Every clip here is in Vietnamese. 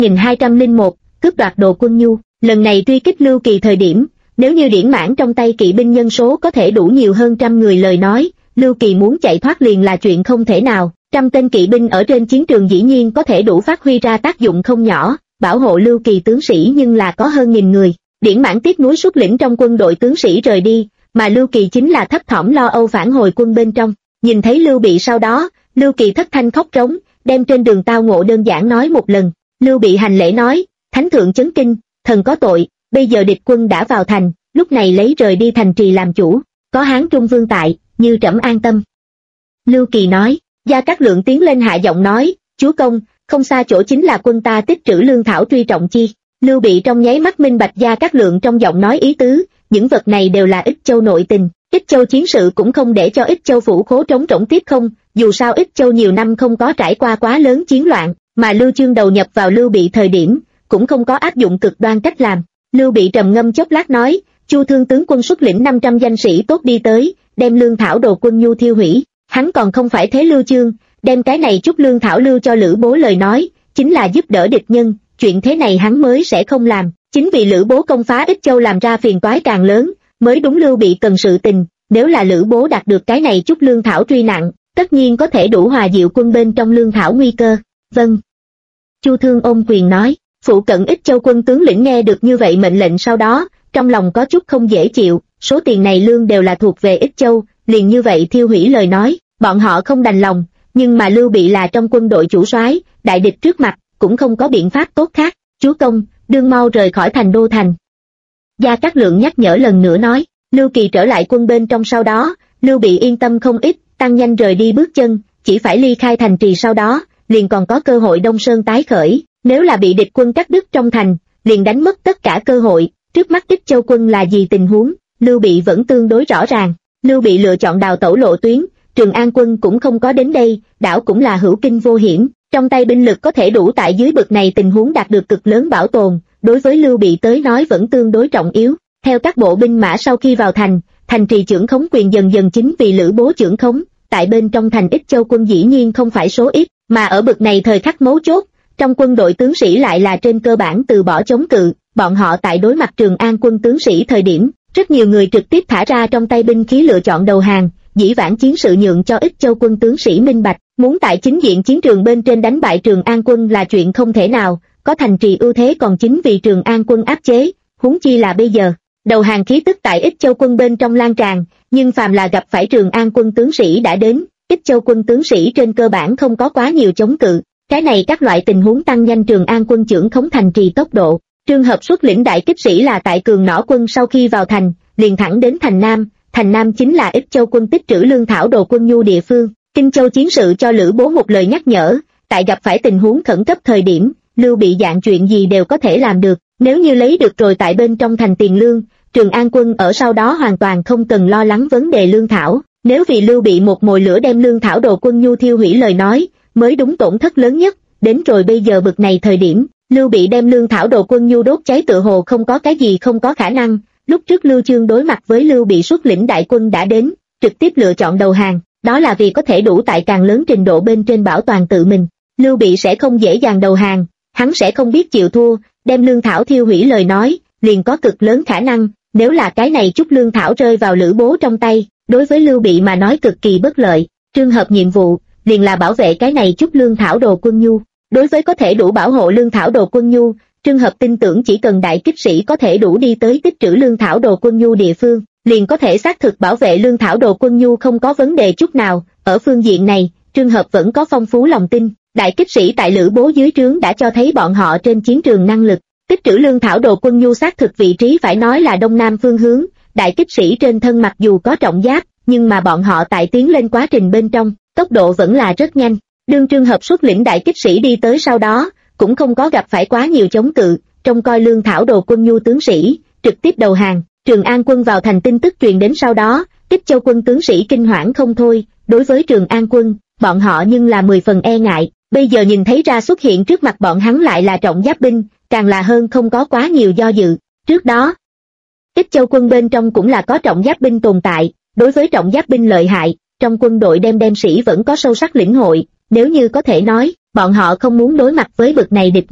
1201, cướp đoạt đồ quân nhu. Lần này truy kích Lưu Kỳ thời điểm, nếu như điển mãn trong tay kỵ binh nhân số có thể đủ nhiều hơn 100 người lời nói, Lưu Kỳ muốn chạy thoát liền là chuyện không thể nào. 100 tên kỵ binh ở trên chiến trường dĩ nhiên có thể đủ phát huy ra tác dụng không nhỏ, bảo hộ Lưu Kỳ tướng sĩ nhưng là có hơn 1000 người. Điển mãn tiếc nuối xuất lĩnh trong quân đội tướng sĩ rời đi, mà Lưu Kỳ chính là thấp thỏm lo âu phản hồi quân bên trong. Nhìn thấy Lưu Bị sau đó, Lưu Kỳ thất thanh khóc trống, đem trên đường tao ngộ đơn giản nói một lần. Lưu Bị hành lễ nói, thánh thượng chấn kinh, thần có tội, bây giờ địch quân đã vào thành, lúc này lấy rời đi thành trì làm chủ, có Hán Trung Vương tại, như trẫm an tâm. Lưu Kỳ nói, Gia Cát Lượng tiến lên hạ giọng nói, chúa công, không xa chỗ chính là quân ta tích trữ lương thảo truy trọng chi. Lưu Bị trong nháy mắt minh bạch Gia Cát Lượng trong giọng nói ý tứ, những vật này đều là Ích Châu nội tình. Ích Châu chiến sự cũng không để cho Ích Châu phủ khố trống rỗng tiếp không, dù sao Ích Châu nhiều năm không có trải qua quá lớn chiến loạn, mà Lưu Chương đầu nhập vào Lưu Bị thời điểm, cũng không có áp dụng cực đoan cách làm. Lưu Bị trầm ngâm chốc lát nói, Chu Thương tướng quân xuất lĩnh 500 danh sĩ tốt đi tới, đem lương thảo đồ quân nhu thiêu hủy, hắn còn không phải thế Lưu Chương, đem cái này chút lương thảo lưu cho Lữ Bố lời nói, chính là giúp đỡ địch nhân, chuyện thế này hắn mới sẽ không làm, chính vì Lữ Bố công phá Ích Châu làm ra phiền toái càng lớn, mới đúng Lưu Bị cần sự tình, nếu là Lữ Bố đạt được cái này chút lương thảo truy nặng, tất nhiên có thể đủ hòa dịu quân bên trong lương thảo nguy cơ. Vâng. Chu Thương ôm quyền nói, phụ cận Ích Châu quân tướng lĩnh nghe được như vậy mệnh lệnh sau đó, trong lòng có chút không dễ chịu, số tiền này lương đều là thuộc về Ích Châu, liền như vậy thiêu hủy lời nói, bọn họ không đành lòng, nhưng mà Lưu Bị là trong quân đội chủ soái, đại địch trước mặt, cũng không có biện pháp tốt khác, chúa công, đương mau rời khỏi thành đô thành. Gia Cát Lượng nhắc nhở lần nữa nói, Lưu Kỳ trở lại quân bên trong sau đó, Lưu Bị yên tâm không ít, tăng nhanh rời đi bước chân, chỉ phải ly khai thành trì sau đó, liền còn có cơ hội Đông Sơn tái khởi, nếu là bị địch quân cắt đứt trong thành, liền đánh mất tất cả cơ hội, trước mắt Ích Châu quân là gì tình huống, Lưu Bị vẫn tương đối rõ ràng, Lưu Bị lựa chọn đào tẩu lộ tuyến, Trường An quân cũng không có đến đây, đảo cũng là hữu kinh vô hiểm, trong tay binh lực có thể đủ tại dưới bực này tình huống đạt được cực lớn bảo tồn, đối với Lưu Bị tới nói vẫn tương đối trọng yếu. Theo các bộ binh mã sau khi vào thành trì trưởng khống quyền dần dần chính vì Lữ Bố trưởng khống, tại bên trong thành Ích Châu quân dĩ nhiên không phải số ít, mà ở bực này thời khắc mấu chốt, trong quân đội tướng sĩ lại là trên cơ bản từ bỏ chống cự, bọn họ tại đối mặt Trường An quân tướng sĩ thời điểm, rất nhiều người trực tiếp thả ra trong tay binh khí lựa chọn đầu hàng, dĩ vãng chiến sự nhượng cho Ích Châu quân tướng sĩ minh bạch, muốn tại chính diện chiến trường bên trên đánh bại Trường An quân là chuyện không thể nào, có thành trì ưu thế còn chính vì Trường An quân áp chế, huống chi là bây giờ. Đầu hàng khí tức tại Ích Châu quân bên trong lan tràn, nhưng phàm là gặp phải Trường An quân tướng sĩ đã đến, Ích Châu quân tướng sĩ trên cơ bản không có quá nhiều chống cự, cái này các loại tình huống tăng nhanh Trường An quân trưởng khống thành trì tốc độ. Trường hợp xuất lĩnh đại kích sĩ là tại Cường Nỏ quân sau khi vào thành, liền thẳng đến thành Nam chính là Ích Châu quân tích trữ lương thảo đồ quân nhu địa phương. Kinh Châu chiến sự cho Lữ Bố một lời nhắc nhở, tại gặp phải tình huống khẩn cấp thời điểm, Lưu Bị dạng chuyện gì đều có thể làm được, nếu như lấy được rồi tại bên trong thành tiền lương, Trường An quân ở sau đó hoàn toàn không cần lo lắng vấn đề lương thảo, nếu vì Lưu Bị một mồi lửa đem lương thảo đồ quân nhu thiêu hủy lời nói, mới đúng tổn thất lớn nhất, đến rồi bây giờ bực này thời điểm, Lưu Bị đem lương thảo đồ quân nhu đốt cháy tựa hồ không có cái gì không có khả năng, lúc trước Lưu Chương đối mặt với Lưu Bị xuất lĩnh đại quân đã đến, trực tiếp lựa chọn đầu hàng, đó là vì có thể đủ tại càng lớn trình độ bên trên bảo toàn tự mình, Lưu Bị sẽ không dễ dàng đầu hàng, hắn sẽ không biết chịu thua, đem lương thảo thiêu hủy lời nói, liền có cực lớn khả năng, nếu là cái này chút lương thảo rơi vào Lữ Bố trong tay, đối với Lưu Bị mà nói cực kỳ bất lợi, trường hợp nhiệm vụ, liền là bảo vệ cái này chút lương thảo đồ quân nhu, đối với có thể đủ bảo hộ lương thảo đồ quân nhu, trường hợp tin tưởng chỉ cần đại kích sĩ có thể đủ đi tới tích trữ lương thảo đồ quân nhu địa phương, liền có thể xác thực bảo vệ lương thảo đồ quân nhu không có vấn đề chút nào, ở phương diện này, trường hợp vẫn có phong phú lòng tin, đại kích sĩ tại Lữ Bố dưới trướng đã cho thấy bọn họ trên chiến trường năng lực. Tích trữ lương thảo đồ quân nhu xác thực vị trí phải nói là đông nam phương hướng, đại kích sĩ trên thân mặc dù có trọng giáp, nhưng mà bọn họ tại tiến lên quá trình bên trong, tốc độ vẫn là rất nhanh. Đương trường hợp xuất lĩnh đại kích sĩ đi tới sau đó, cũng không có gặp phải quá nhiều chống cự, trông coi lương thảo đồ quân nhu tướng sĩ, trực tiếp đầu hàng. Trường An quân vào thành tin tức truyền đến sau đó, Ích Châu quân tướng sĩ kinh hoảng không thôi, đối với Trường An quân, bọn họ nhưng là 10 phần e ngại, bây giờ nhìn thấy ra xuất hiện trước mặt bọn hắn lại là trọng giáp binh, càng là hơn không có quá nhiều do dự. Trước đó, Ích Châu quân bên trong cũng là có trọng giáp binh tồn tại, đối với trọng giáp binh lợi hại, trong quân đội đem sĩ vẫn có sâu sắc lĩnh hội, nếu như có thể nói, bọn họ không muốn đối mặt với bực này địch nhân.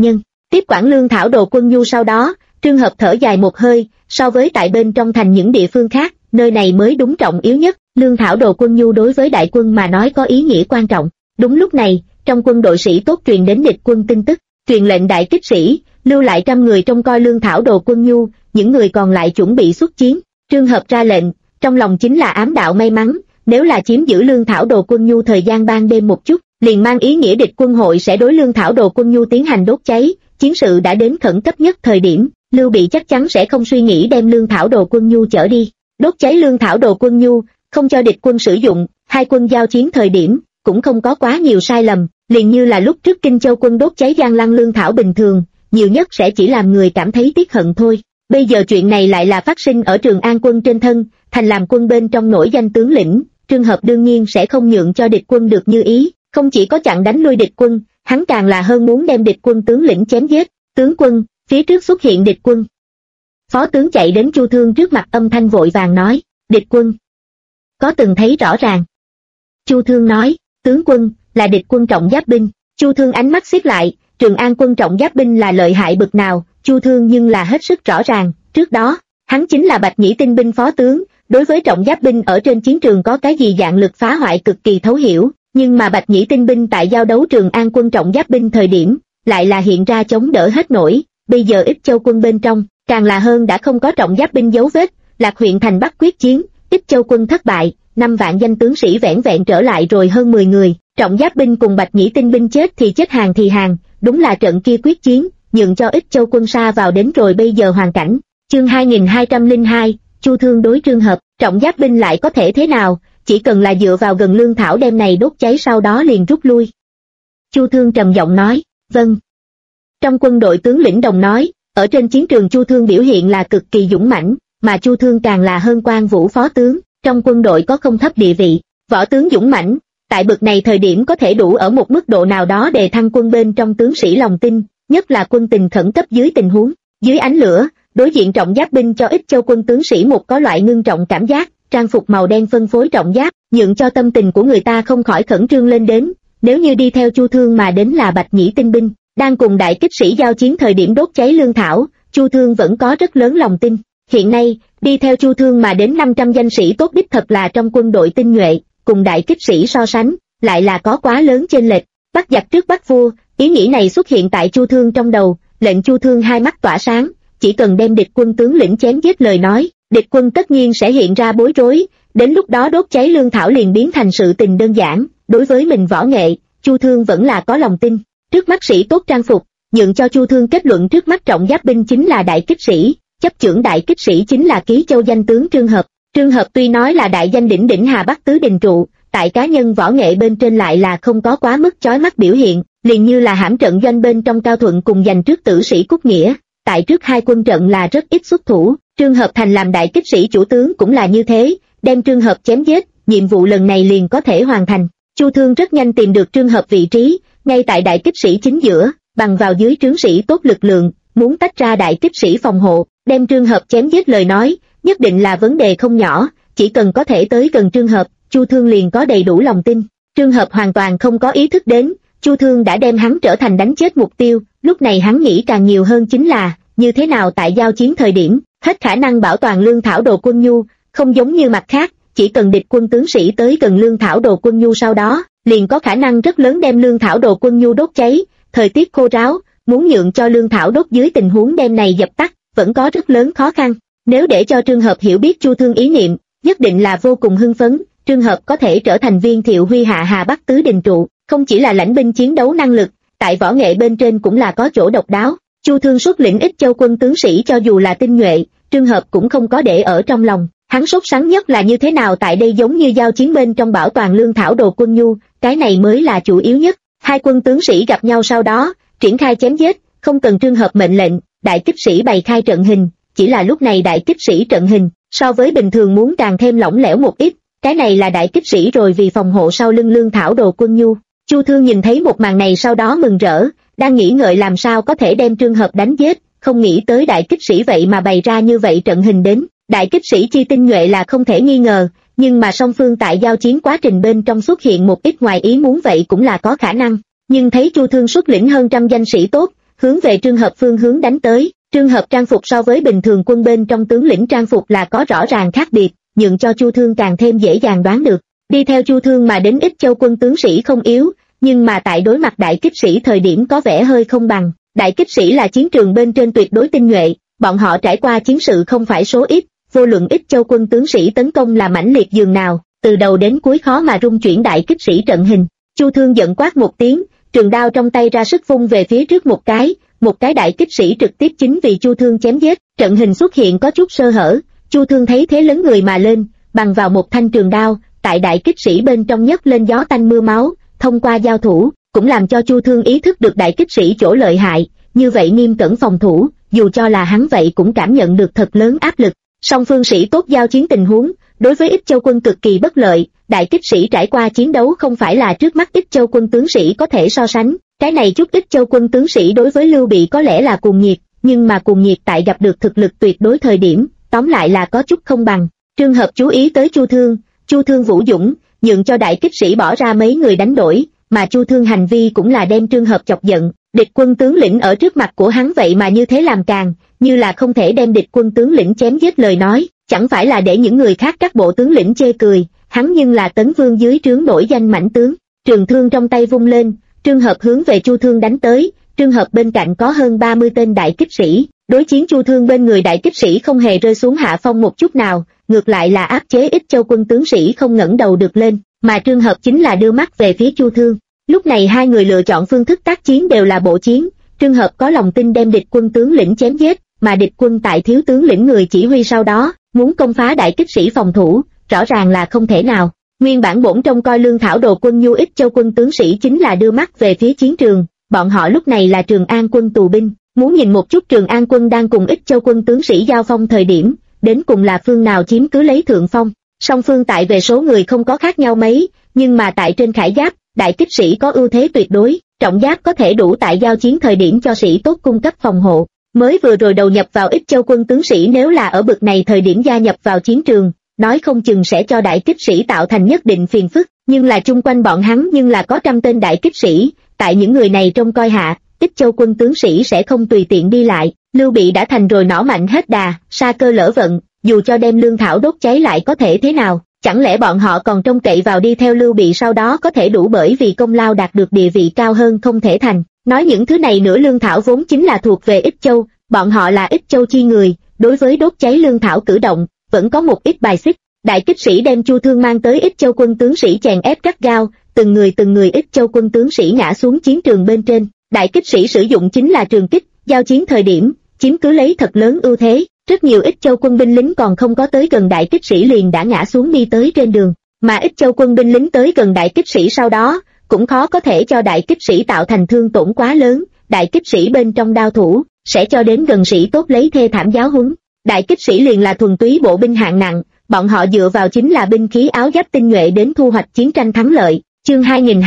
tiếp quản lương thảo đồ quân nhu. Sau đó Trương Hợp thở dài một hơi, so với tại bên trong thành những địa phương khác, nơi này mới đúng trọng yếu nhất. Lương thảo đồ quân nhu đối với đại quân mà nói có ý nghĩa quan trọng. Đúng lúc này, trong quân đội sĩ tốt truyền đến địch quân tin tức, truyền lệnh đại kích sĩ lưu lại 100 người trông coi lương thảo đồ quân nhu, những người còn lại chuẩn bị xuất chiến. Trương Hợp ra lệnh, trong lòng chính là ám đạo may mắn, nếu là chiếm giữ lương thảo đồ quân nhu thời gian ban đêm một chút, liền mang ý nghĩa địch quân hội sẽ đối lương thảo đồ quân nhu tiến hành đốt cháy. Chiến sự đã đến khẩn cấp nhất thời điểm, Lưu Bị chắc chắn sẽ không suy nghĩ đem lương thảo đồ quân nhu chở đi, đốt cháy lương thảo đồ quân nhu, không cho địch quân sử dụng. Hai quân giao chiến thời điểm cũng không có quá nhiều sai lầm, liền như là lúc trước Kinh Châu quân đốt cháy Giang Lăng lương thảo bình thường, nhiều nhất sẽ chỉ làm người cảm thấy tiếc hận thôi. Bây giờ chuyện này lại là phát sinh ở Trường An quân trên thân, thành làm quân bên trong nổi danh tướng lĩnh, Trương Hợp đương nhiên sẽ không nhượng cho địch quân được như ý, không chỉ có chặn đánh lui địch quân, hắn càng là hơn muốn đem địch quân tướng lĩnh chém giết. Tướng quân, phía trước xuất hiện địch quân. Phó tướng chạy đến Chu Thương trước mặt, âm thanh vội vàng nói, địch quân. Có từng thấy rõ ràng. Chu Thương nói, tướng quân, là địch quân trọng giáp binh. Chu Thương ánh mắt xếp lại, Trường An quân trọng giáp binh là lợi hại bực nào, Chu Thương nhưng là hết sức rõ ràng. Trước đó, hắn chính là Bạch Nhĩ tinh binh phó tướng, đối với trọng giáp binh ở trên chiến trường có cái gì dạng lực phá hoại cực kỳ thấu hiểu, nhưng mà Bạch Nhĩ tinh binh tại giao đấu Trường An quân trọng giáp binh thời điểm, lại là hiện ra chống đỡ hết nổi. Bây giờ Ích Châu quân bên trong, càng là hơn đã không có trọng giáp binh dấu vết. Lạc huyện thành Bắc quyết chiến, Ích Châu quân thất bại, 5 vạn danh tướng sĩ vẻn vẹn trở lại rồi hơn 10 người, trọng giáp binh cùng Bạch Nhĩ tinh binh chết thì chết hàng thì hàng. Đúng là trận kia quyết chiến, nhượng cho Ích Châu quân sa vào đến rồi bây giờ hoàn cảnh. Chương 2202, Chu Thương đối Trương Hợp. Trọng giáp binh lại có thể thế nào, chỉ cần là dựa vào gần lương thảo đem này đốt cháy sau đó liền rút lui. Chu Thương trầm giọng nói, vâng. Trong quân đội tướng lĩnh đồng nói, ở trên chiến trường Chu Thương biểu hiện là cực kỳ dũng mãnh, mà Chu Thương càng là hơn Quan Vũ phó tướng, trong quân đội có không thấp địa vị. Võ tướng dũng mãnh, tại bực này thời điểm có thể đủ ở một mức độ nào đó đề thăng quân bên trong tướng sĩ lòng tin, nhất là quân tình khẩn cấp dưới tình huống. Dưới ánh lửa, đối diện trọng giáp binh cho Ích Châu quân tướng sĩ một có loại ngưng trọng cảm giác, trang phục màu đen phân phối trọng giáp, nhượng cho tâm tình của người ta không khỏi khẩn trương lên đến. Nếu như đi theo Chu Thương mà đến là Bạch Nhĩ tinh binh, đang cùng đại kích sĩ giao chiến thời điểm đốt cháy lương thảo, Chu Thương vẫn có rất lớn lòng tin. Hiện nay, đi theo Chu Thương mà đến 500 danh sĩ tốt đích thật là trong quân đội tinh nhuệ, cùng đại kích sĩ so sánh, lại là có quá lớn chênh lệch. Bắt giặc trước bắt vua, ý nghĩ này xuất hiện tại Chu Thương trong đầu, lệnh Chu Thương hai mắt tỏa sáng, chỉ cần đem địch quân tướng lĩnh chém giết lời nói, địch quân tất nhiên sẽ hiện ra bối rối, đến lúc đó đốt cháy lương thảo liền biến thành sự tình đơn giản. Đối với mình võ nghệ, Chu Thương vẫn là có lòng tin. Trước mắt sĩ tốt trang phục, nhượng cho Chu Thương kết luận trước mắt trọng giáp binh chính là đại kích sĩ, chấp chưởng đại kích sĩ chính là Ký Châu danh tướng Trương Hợp. Trương Hợp tuy nói là đại danh đỉnh đỉnh Hà Bắc tứ đình trụ, tại cá nhân võ nghệ bên trên lại là không có quá mức chói mắt biểu hiện, liền như là hãm trận doanh bên trong Cao Thuận cùng giành trước tử sĩ Cúc Nghĩa, tại trước hai quân trận là rất ít xuất thủ. Trương Hợp thành làm đại kích sĩ chủ tướng cũng là như thế, đem Trương Hợp chém giết, nhiệm vụ lần này liền có thể hoàn thành. Chu Thương rất nhanh tìm được Trương Hợp vị trí, ngay tại đại kích sĩ chính giữa, bằng vào dưới trướng sĩ tốt lực lượng, muốn tách ra đại kích sĩ phòng hộ, đem Trương Hợp chém giết lời nói, nhất định là vấn đề không nhỏ. Chỉ cần có thể tới gần Trương Hợp, Chu Thương liền có đầy đủ lòng tin. Trương Hợp hoàn toàn không có ý thức đến, Chu Thương đã đem hắn trở thành đánh chết mục tiêu. Lúc này hắn nghĩ càng nhiều hơn chính là như thế nào tại giao chiến thời điểm hết khả năng bảo toàn lương thảo đồ quân nhu, không giống như mặt khác, chỉ cần địch quân tướng sĩ tới gần lương thảo đồ quân nhu sau đó, liền có khả năng rất lớn đem lương thảo đồ quân nhu đốt cháy. Thời tiết khô ráo, muốn nhượng cho lương thảo đốt dưới tình huống đem này dập tắt, vẫn có rất lớn khó khăn. Nếu để cho Trương Hợp hiểu biết Chu Thương ý niệm, nhất định là vô cùng hưng phấn. Trương Hợp có thể trở thành Viên Thiệu Huy hạ Hà Bắc tứ đình trụ, không chỉ là lãnh binh chiến đấu năng lực, tại võ nghệ bên trên cũng là có chỗ độc đáo. Chu Thương xuất lĩnh Ích Châu quân tướng sĩ cho dù là tinh nhuệ, Trương Hợp cũng không có để ở trong lòng. Hắn sốt sắng nhất là như thế nào tại đây giống như giao chiến bên trong bảo toàn lương thảo đồ quân nhu, cái này mới là chủ yếu nhất. Hai quân tướng sĩ gặp nhau sau đó, triển khai chém giết, không cần Trương Hợp mệnh lệnh, đại kích sĩ bày khai trận hình, chỉ là lúc này đại kích sĩ trận hình, so với bình thường muốn càng thêm lỏng lẻo một ít, cái này là đại kích sĩ rồi vì phòng hộ sau lưng lương thảo đồ quân nhu. Chu Thương nhìn thấy một màn này sau đó mừng rỡ, đang nghĩ ngợi làm sao có thể đem Trương Hợp đánh giết, không nghĩ tới đại kích sĩ vậy mà bày ra như vậy trận hình đến. Đại kích sĩ chi tinh nhuệ là không thể nghi ngờ, nhưng mà song phương tại giao chiến quá trình bên trong xuất hiện một ít ngoài ý muốn vậy cũng là có khả năng. Nhưng thấy Chu Thương xuất lĩnh hơn trăm danh sĩ tốt, hướng về Trương Hợp phương hướng đánh tới. Trương Hợp trang phục so với bình thường quân bên trong tướng lĩnh trang phục là có rõ ràng khác biệt, nhượng cho Chu Thương càng thêm dễ dàng đoán được. Đi theo Chu Thương mà đến Ích Châu quân tướng sĩ không yếu, nhưng mà tại đối mặt đại kích sĩ thời điểm có vẻ hơi không bằng. Đại kích sĩ là chiến trường bên trên tuyệt đối tinh nhuệ, bọn họ trải qua chiến sự không phải số ít, vô luận Ích Châu quân tướng sĩ tấn công là mãnh liệt dường nào, từ đầu đến cuối khó mà rung chuyển đại kích sĩ trận hình. Chu Thương giận quát một tiếng, trường đao trong tay ra sức vung về phía trước một cái đại kích sĩ trực tiếp chính vì Chu Thương chém giết, trận hình xuất hiện có chút sơ hở, Chu Thương thấy thế lớn người mà lên, bằng vào một thanh trường đao, tại đại kích sĩ bên trong nhấc lên gió tanh mưa máu, thông qua giao thủ, cũng làm cho Chu Thương ý thức được đại kích sĩ chỗ lợi hại, như vậy nghiêm cẩn phòng thủ, dù cho là hắn vậy cũng cảm nhận được thật lớn áp lực. Song phương sĩ tốt giao chiến tình huống, đối với Ích Châu quân cực kỳ bất lợi, đại kích sĩ trải qua chiến đấu không phải là trước mắt Ích Châu quân tướng sĩ có thể so sánh, cái này chút Ích Châu quân tướng sĩ đối với Lưu Bị có lẽ là cuồng nhiệt, nhưng mà cuồng nhiệt tại gặp được thực lực tuyệt đối thời điểm, tóm lại là có chút không bằng. Trương Hợp chú ý tới Chu Thương vũ dũng, nhượng cho đại kích sĩ bỏ ra mấy người đánh đổi, mà Chu Thương hành vi cũng là đem Trương Hợp chọc giận, địch quân tướng lĩnh ở trước mặt của hắn vậy mà như thế làm càng, như là không thể đem địch quân tướng lĩnh chém giết lời nói, chẳng phải là để những người khác các bộ tướng lĩnh chê cười, hắn nhưng là Tấn Vương dưới trướng nổi danh mãnh tướng. Trường thương trong tay vung lên, Trương Hợp hướng về Chu Thương đánh tới, Trương Hợp bên cạnh có hơn 30 tên đại kích sĩ, đối chiến Chu Thương bên người đại kích sĩ không hề rơi xuống hạ phong một chút nào, ngược lại là áp chế Ích Châu quân tướng sĩ không ngẩng đầu được lên, mà Trương Hợp chính là đưa mắt về phía Chu Thương. Lúc này hai người lựa chọn phương thức tác chiến đều là bộ chiến, Trương Hợp có lòng tin đem địch quân tướng lĩnh chém giết, mà địch quân tại thiếu tướng lĩnh người chỉ huy sau đó, muốn công phá đại kích sĩ phòng thủ, rõ ràng là không thể nào. Nguyên bản bổn trông coi lương thảo đồ quân nhu Ích Châu quân tướng sĩ chính là đưa mắt về phía chiến trường, bọn họ lúc này là Trường An quân tù binh, muốn nhìn một chút Trường An quân đang cùng Ích Châu quân tướng sĩ giao phong thời điểm, đến cùng là phương nào chiếm cứ lấy thượng phong. Song phương tại về số người không có khác nhau mấy, nhưng mà tại trên khải giáp, đại kích sĩ có ưu thế tuyệt đối, trọng giáp có thể đủ tại giao chiến thời điểm cho sĩ tốt cung cấp phòng hộ. Mới vừa rồi đầu nhập vào Ích Châu quân tướng sĩ nếu là ở bực này thời điểm gia nhập vào chiến trường, nói không chừng sẽ cho đại kích sĩ tạo thành nhất định phiền phức, nhưng là chung quanh bọn hắn nhưng là có trăm tên đại kích sĩ, tại những người này trông coi hạ, Ích Châu quân tướng sĩ sẽ không tùy tiện đi lại. Lưu Bị đã thành rồi nỏ mạnh hết đà, sa cơ lỡ vận, dù cho đem lương thảo đốt cháy lại có thể thế nào, chẳng lẽ bọn họ còn trông cậy vào đi theo Lưu Bị sau đó có thể đủ bởi vì công lao đạt được địa vị cao hơn không thể thành. Nói những thứ này nữa lương thảo vốn chính là thuộc về Ích Châu, bọn họ là Ích Châu chi người, đối với đốt cháy lương thảo cử động, vẫn có một ít bài xích. Đại kích sĩ đem Chu Thương mang tới Ích Châu quân tướng sĩ chèn ép gắt gao, từng người Ích Châu quân tướng sĩ ngã xuống chiến trường bên trên. Đại kích sĩ sử dụng chính là trường kích, giao chiến thời điểm, chiếm cứ lấy thật lớn ưu thế, rất nhiều Ích Châu quân binh lính còn không có tới gần đại kích sĩ liền đã ngã xuống đi tới trên đường, mà Ích Châu quân binh lính tới gần đại kích sĩ sau đó, cũng khó có thể cho đại kích sĩ tạo thành thương tổn quá lớn, đại kích sĩ bên trong đao thủ, sẽ cho đến gần sĩ tốt lấy thê thảm giáo huấn. Đại kích sĩ liền là thuần túy bộ binh hạng nặng, bọn họ dựa vào chính là binh khí áo giáp tinh nhuệ đến thu hoạch chiến tranh thắng lợi. Chương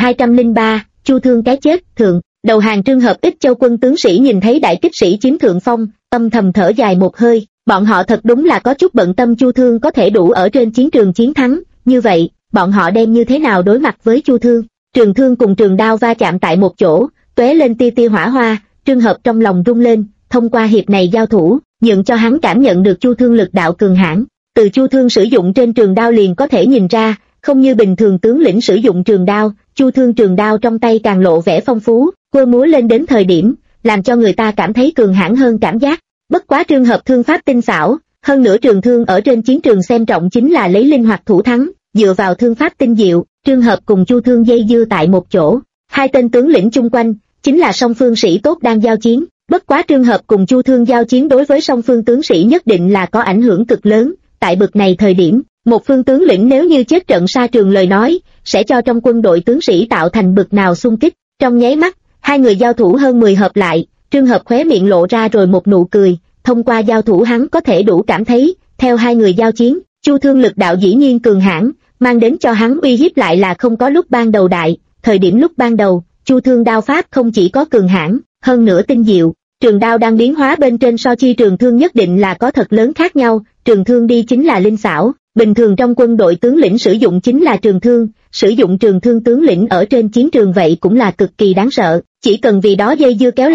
2203, Chu Thương cái chết, thượng. Đầu hàng Trương Hợp Ích Châu quân tướng sĩ nhìn thấy đại kích sĩ chiếm thượng phong, âm thầm thở dài một hơi, bọn họ thật đúng là có chút bận tâm Chu Thương có thể đủ ở trên chiến trường chiến thắng, như vậy, bọn họ đem như thế nào đối mặt với Chu Thương. Trường thương cùng trường đao va chạm tại một chỗ, tóe lên tia tia hỏa hoa, Trương Hợp trong lòng rung lên, thông qua hiệp này giao thủ, nhượng cho hắn cảm nhận được Chu Thương lực đạo cường hãn. Từ Chu Thương sử dụng trên trường đao liền có thể nhìn ra, không như bình thường tướng lĩnh sử dụng trường đao, Chu Thương trường đao trong tay càng lộ vẻ phong phú, quơ múa lên đến thời điểm, làm cho người ta cảm thấy cường hãn hơn cảm giác. Bất quá Trương Hợp thương pháp tinh xảo, hơn nữa trường thương ở trên chiến trường xem trọng chính là lấy linh hoạt thủ thắng, dựa vào thương pháp tinh diệu, Trương Hợp cùng Chu Thương dây dưa tại một chỗ, hai tên tướng lĩnh chung quanh, chính là song phương sĩ tốt đang giao chiến. Bất quá Trương Hợp cùng Chu Thương giao chiến đối với song phương tướng sĩ nhất định là có ảnh hưởng cực lớn, tại bực này thời điểm, một phương tướng lĩnh nếu như chết trận sa trường lời nói, sẽ cho trong quân đội tướng sĩ tạo thành bực nào xung kích. Trong nháy mắt, hai người giao thủ hơn 10 hợp lại, Trương Hợp khóe miệng lộ ra rồi một nụ cười, thông qua giao thủ hắn có thể đủ cảm thấy, theo hai người giao chiến, Chu Thương lực đạo dĩ nhiên cường hãn, mang đến cho hắn uy hiếp lại là không có lúc ban đầu đại, thời điểm lúc ban đầu, Chu Thương đao pháp không chỉ có cường hãn, hơn nữa tinh diệu, trường đao đang biến hóa bên trên so chi trường thương nhất định là có thật lớn khác nhau, trường thương đi chính là linh xảo, bình thường trong quân đội tướng lĩnh sử dụng chính là trường thương, sử dụng trường thương tướng lĩnh ở trên chiến trường vậy cũng là cực kỳ đáng sợ, chỉ cần vì đó dây dưa kéo lại,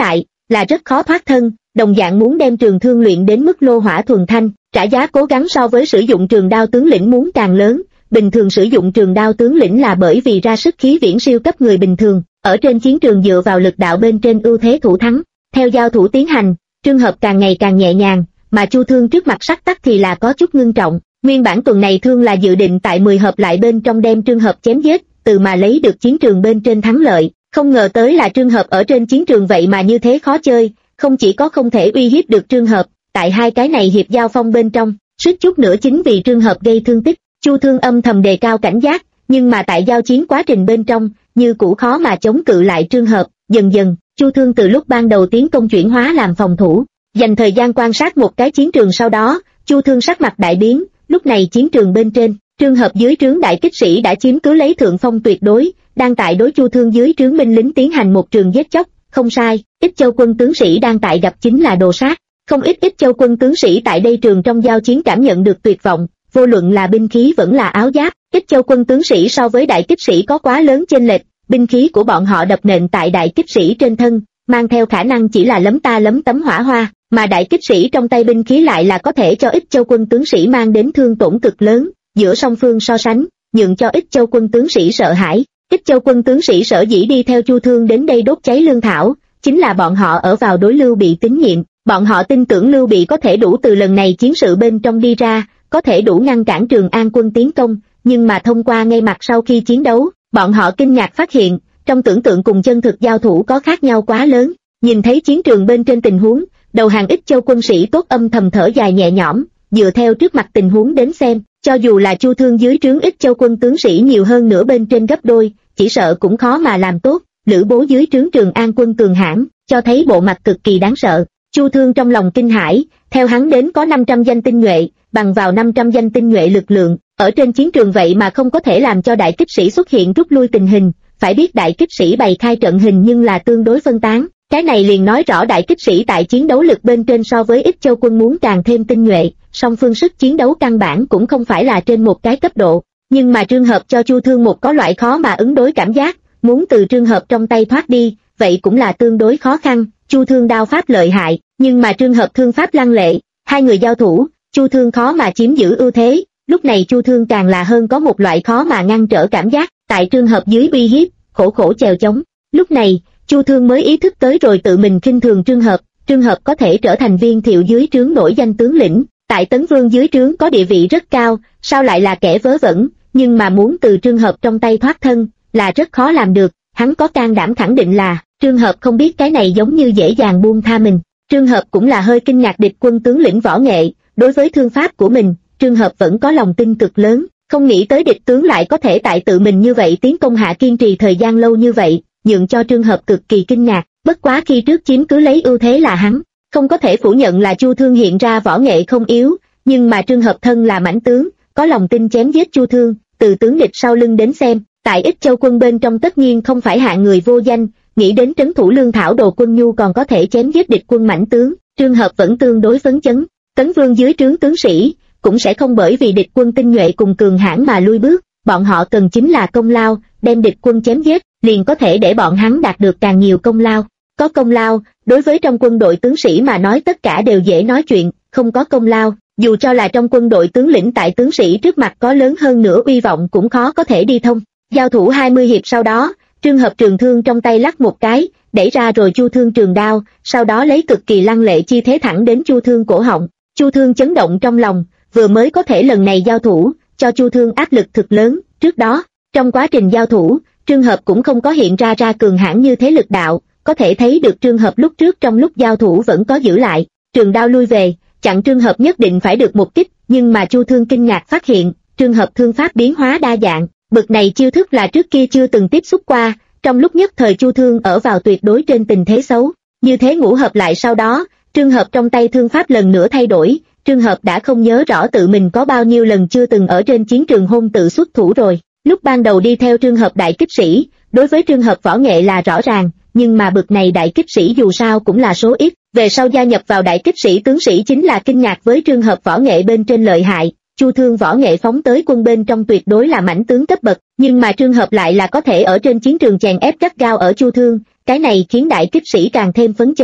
là rất khó thoát thân, đồng dạng muốn đem trường thương luyện đến mức lô hỏa thuần thanh, trả giá cố gắng so với sử dụng trường đao tướng lĩnh muốn càng lớn. Bình thường sử dụng trường đao tướng lĩnh là bởi vì ra sức khí viễn siêu cấp người bình thường, ở trên chiến trường dựa vào lực đạo bên trên ưu thế thủ thắng. Theo giao thủ tiến hành, Trương Hợp càng ngày càng nhẹ nhàng, mà Chu Thương trước mặt sắc tắc thì là có chút ngưng trọng. Nguyên bản tuần này Thương là dự định tại 10 hợp lại bên trong đem Trương Hợp chém giết, từ mà lấy được chiến trường bên trên thắng lợi. Không ngờ tới là Trương Hợp ở trên chiến trường vậy mà như thế khó chơi, không chỉ có không thể uy hiếp được Trương Hợp, tại hai cái này hiệp giao phong bên trong, suýt chút nữa chính vì Trương Hợp gây thương tích. Chu Thương âm thầm đề cao cảnh giác, nhưng mà tại giao chiến quá trình bên trong, như cũ khó mà chống cự lại Trương Hợp. Dần dần, Chu Thương từ lúc ban đầu tiến công chuyển hóa làm phòng thủ, dành thời gian quan sát một cái chiến trường sau đó, Chu Thương sắc mặt đại biến. Lúc này chiến trường bên trên, Trương Hợp dưới trướng đại kích sĩ đã chiếm cứ lấy thượng phong tuyệt đối, đang tại đối Chu Thương dưới trướng binh lính tiến hành một trường giết chóc. Không sai, Ích Châu quân tướng sĩ đang tại gặp chính là đồ sát. Không ít Ích Châu quân tướng sĩ tại đây trường trong giao chiến cảm nhận được tuyệt vọng, vô luận là binh khí vẫn là áo giáp, Ích Châu quân tướng sĩ so với đại kích sĩ có quá lớn chênh lệch, binh khí của bọn họ đập nện tại đại kích sĩ trên thân, mang theo khả năng chỉ là lấm ta lấm tấm hỏa hoa, mà đại kích sĩ trong tay binh khí lại là có thể cho Ích Châu quân tướng sĩ mang đến thương tổn cực lớn. Giữa song phương so sánh, nhượng cho Ích Châu quân tướng sĩ sợ hãi. Ích Châu quân tướng sĩ sở dĩ đi theo Chu Thương đến đây đốt cháy lương thảo, chính là bọn họ ở vào đối Lưu Bị tín nhiệm, bọn họ tin tưởng Lưu Bị có thể đủ từ lần này chiến sự bên trong đi ra, có thể đủ ngăn cản Trường An quân tiến công, nhưng mà thông qua ngay mặt sau khi chiến đấu, bọn họ kinh ngạc phát hiện, trong tưởng tượng cùng chân thực giao thủ có khác nhau quá lớn. Nhìn thấy chiến trường bên trên tình huống, đầu hàng Ích Châu quân sĩ tốt âm thầm thở dài nhẹ nhõm, dựa theo trước mặt tình huống đến xem, cho dù là Chu Thương dưới trướng Ích Châu quân tướng sĩ nhiều hơn nữa bên trên gấp đôi, chỉ sợ cũng khó mà làm tốt. Lữ Bố dưới trướng Trường An quân cường hãn, cho thấy bộ mặt cực kỳ đáng sợ. Chu Thương trong lòng kinh hãi, theo hắn đến có 500 danh tinh nhuệ, bằng vào 500 danh tinh nhuệ lực lượng, ở trên chiến trường vậy mà không có thể làm cho đại kích sĩ xuất hiện rút lui tình hình, phải biết đại kích sĩ bày khai trận hình nhưng là tương đối phân tán. Cái này liền nói rõ đại kích sĩ tại chiến đấu lực bên trên so với Ích Châu quân muốn càng thêm tinh nhuệ, song phương sức chiến đấu căn bản cũng không phải là trên một cái cấp độ. Nhưng mà Trương Hợp cho Chu Thương một có loại khó mà ứng đối cảm giác, muốn từ Trương Hợp trong tay thoát đi, vậy cũng là tương đối khó khăn. Chu Thương đao pháp lợi hại, nhưng mà Trương Hợp thương pháp lăng lệ, hai người giao thủ, Chu Thương khó mà chiếm giữ ưu thế. Lúc này Chu Thương càng là hơn có một loại khó mà ngăn trở cảm giác, tại Trương Hợp dưới uy hiếp, khổ khổ chèo chống. Lúc này, Chu Thương mới ý thức tới rồi tự mình khinh thường Trương Hợp có thể trở thành Viên Thiệu dưới trướng nổi danh tướng lĩnh, tại Tấn Vương dưới trướng có địa vị rất cao, sao lại là kẻ vớ vẩn, nhưng mà muốn từ Trương Hợp trong tay thoát thân, là rất khó làm được. Hắn có can đảm khẳng định là, Trương Hợp không biết cái này giống như dễ dàng buông tha mình. Trương Hợp cũng là hơi kinh ngạc địch quân tướng lĩnh võ nghệ, đối với thương pháp của mình, Trương Hợp vẫn có lòng tin cực lớn, không nghĩ tới địch tướng lại có thể tại tự mình như vậy tiến công hạ kiên trì thời gian lâu như vậy, nhượng cho Trương Hợp cực kỳ kinh ngạc. Bất quá khi trước chiếm cứ lấy ưu thế là hắn, không có thể phủ nhận là Chu Thương hiện ra võ nghệ không yếu, nhưng mà Trương Hợp thân là mãnh tướng, có lòng tin chém giết Chu Thương. Từ tướng địch sau lưng đến xem, tại Ích Châu quân bên trong tất nhiên không phải hạng người vô danh, nghĩ đến trấn thủ lương thảo Đồ Quân Nhu còn có thể chém giết địch quân mãnh tướng, Trương Hợp vẫn tương đối phấn chấn. Tấn Vương dưới trướng tướng sĩ cũng sẽ không bởi vì địch quân tinh nhuệ cùng cường hãn mà lui bước, bọn họ cần chính là công lao, đem địch quân chém giết, liền có thể để bọn hắn đạt được càng nhiều công lao. Có công lao, đối với trong quân đội tướng sĩ mà nói tất cả đều dễ nói chuyện, không có công lao, dù cho là trong quân đội tướng lĩnh tại tướng sĩ trước mặt có lớn hơn nữa uy vọng cũng khó có thể đi thông. Giao thủ 20 hiệp sau đó, Trương Hợp trường thương trong tay lắc một cái, đẩy ra rồi Chu Thương trường đao, sau đó lấy cực kỳ lăng lệ chi thế thẳng đến Chu Thương cổ họng. Chu Thương chấn động trong lòng, vừa mới có thể lần này giao thủ, cho Chu Thương áp lực thực lớn. Trước đó, trong quá trình giao thủ, Trương Hợp cũng không có hiện ra cường hãn như thế lực đạo, có thể thấy được Trương Hợp lúc trước trong lúc giao thủ vẫn có giữ lại, trường đao lui về, chặn Trương Hợp nhất định phải được một kích, nhưng mà Chu Thương kinh ngạc phát hiện, Trương Hợp thương pháp biến hóa đa dạng, bực này chiêu thức là trước kia chưa từng tiếp xúc qua, trong lúc nhất thời Chu Thương ở vào tuyệt đối trên tình thế xấu. Như thế ngũ hợp lại sau đó, Trương Hợp trong tay thương pháp lần nữa thay đổi, Trương Hợp đã không nhớ rõ tự mình có bao nhiêu lần chưa từng ở trên chiến trường hôn tự xuất thủ rồi. Lúc ban đầu đi theo Trương Hợp đại kích sĩ, đối với Trương Hợp võ nghệ là rõ ràng, nhưng mà bực này đại kích sĩ dù sao cũng là số ít, về sau gia nhập vào đại kích sĩ tướng sĩ chính là kinh ngạc với Trương Hợp võ nghệ bên trên lợi hại. Chu Thương võ nghệ phóng tới quân bên trong tuyệt đối là mãnh tướng cấp bậc, nhưng mà Trương Hợp lại là có thể ở trên chiến trường chèn ép gắt gao ở Chu Thương, cái này khiến đại kích sĩ càng thêm phấn chấn.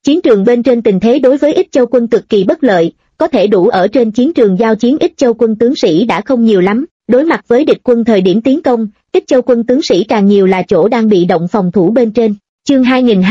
Chiến trường bên trên tình thế đối với Ích Châu quân cực kỳ bất lợi, có thể đủ ở trên chiến trường giao chiến Ích Châu quân tướng sĩ đã không nhiều lắm, đối mặt với địch quân thời điểm tiến công, Ích Châu quân tướng sĩ càng nhiều là chỗ đang bị động phòng thủ bên trên. Chương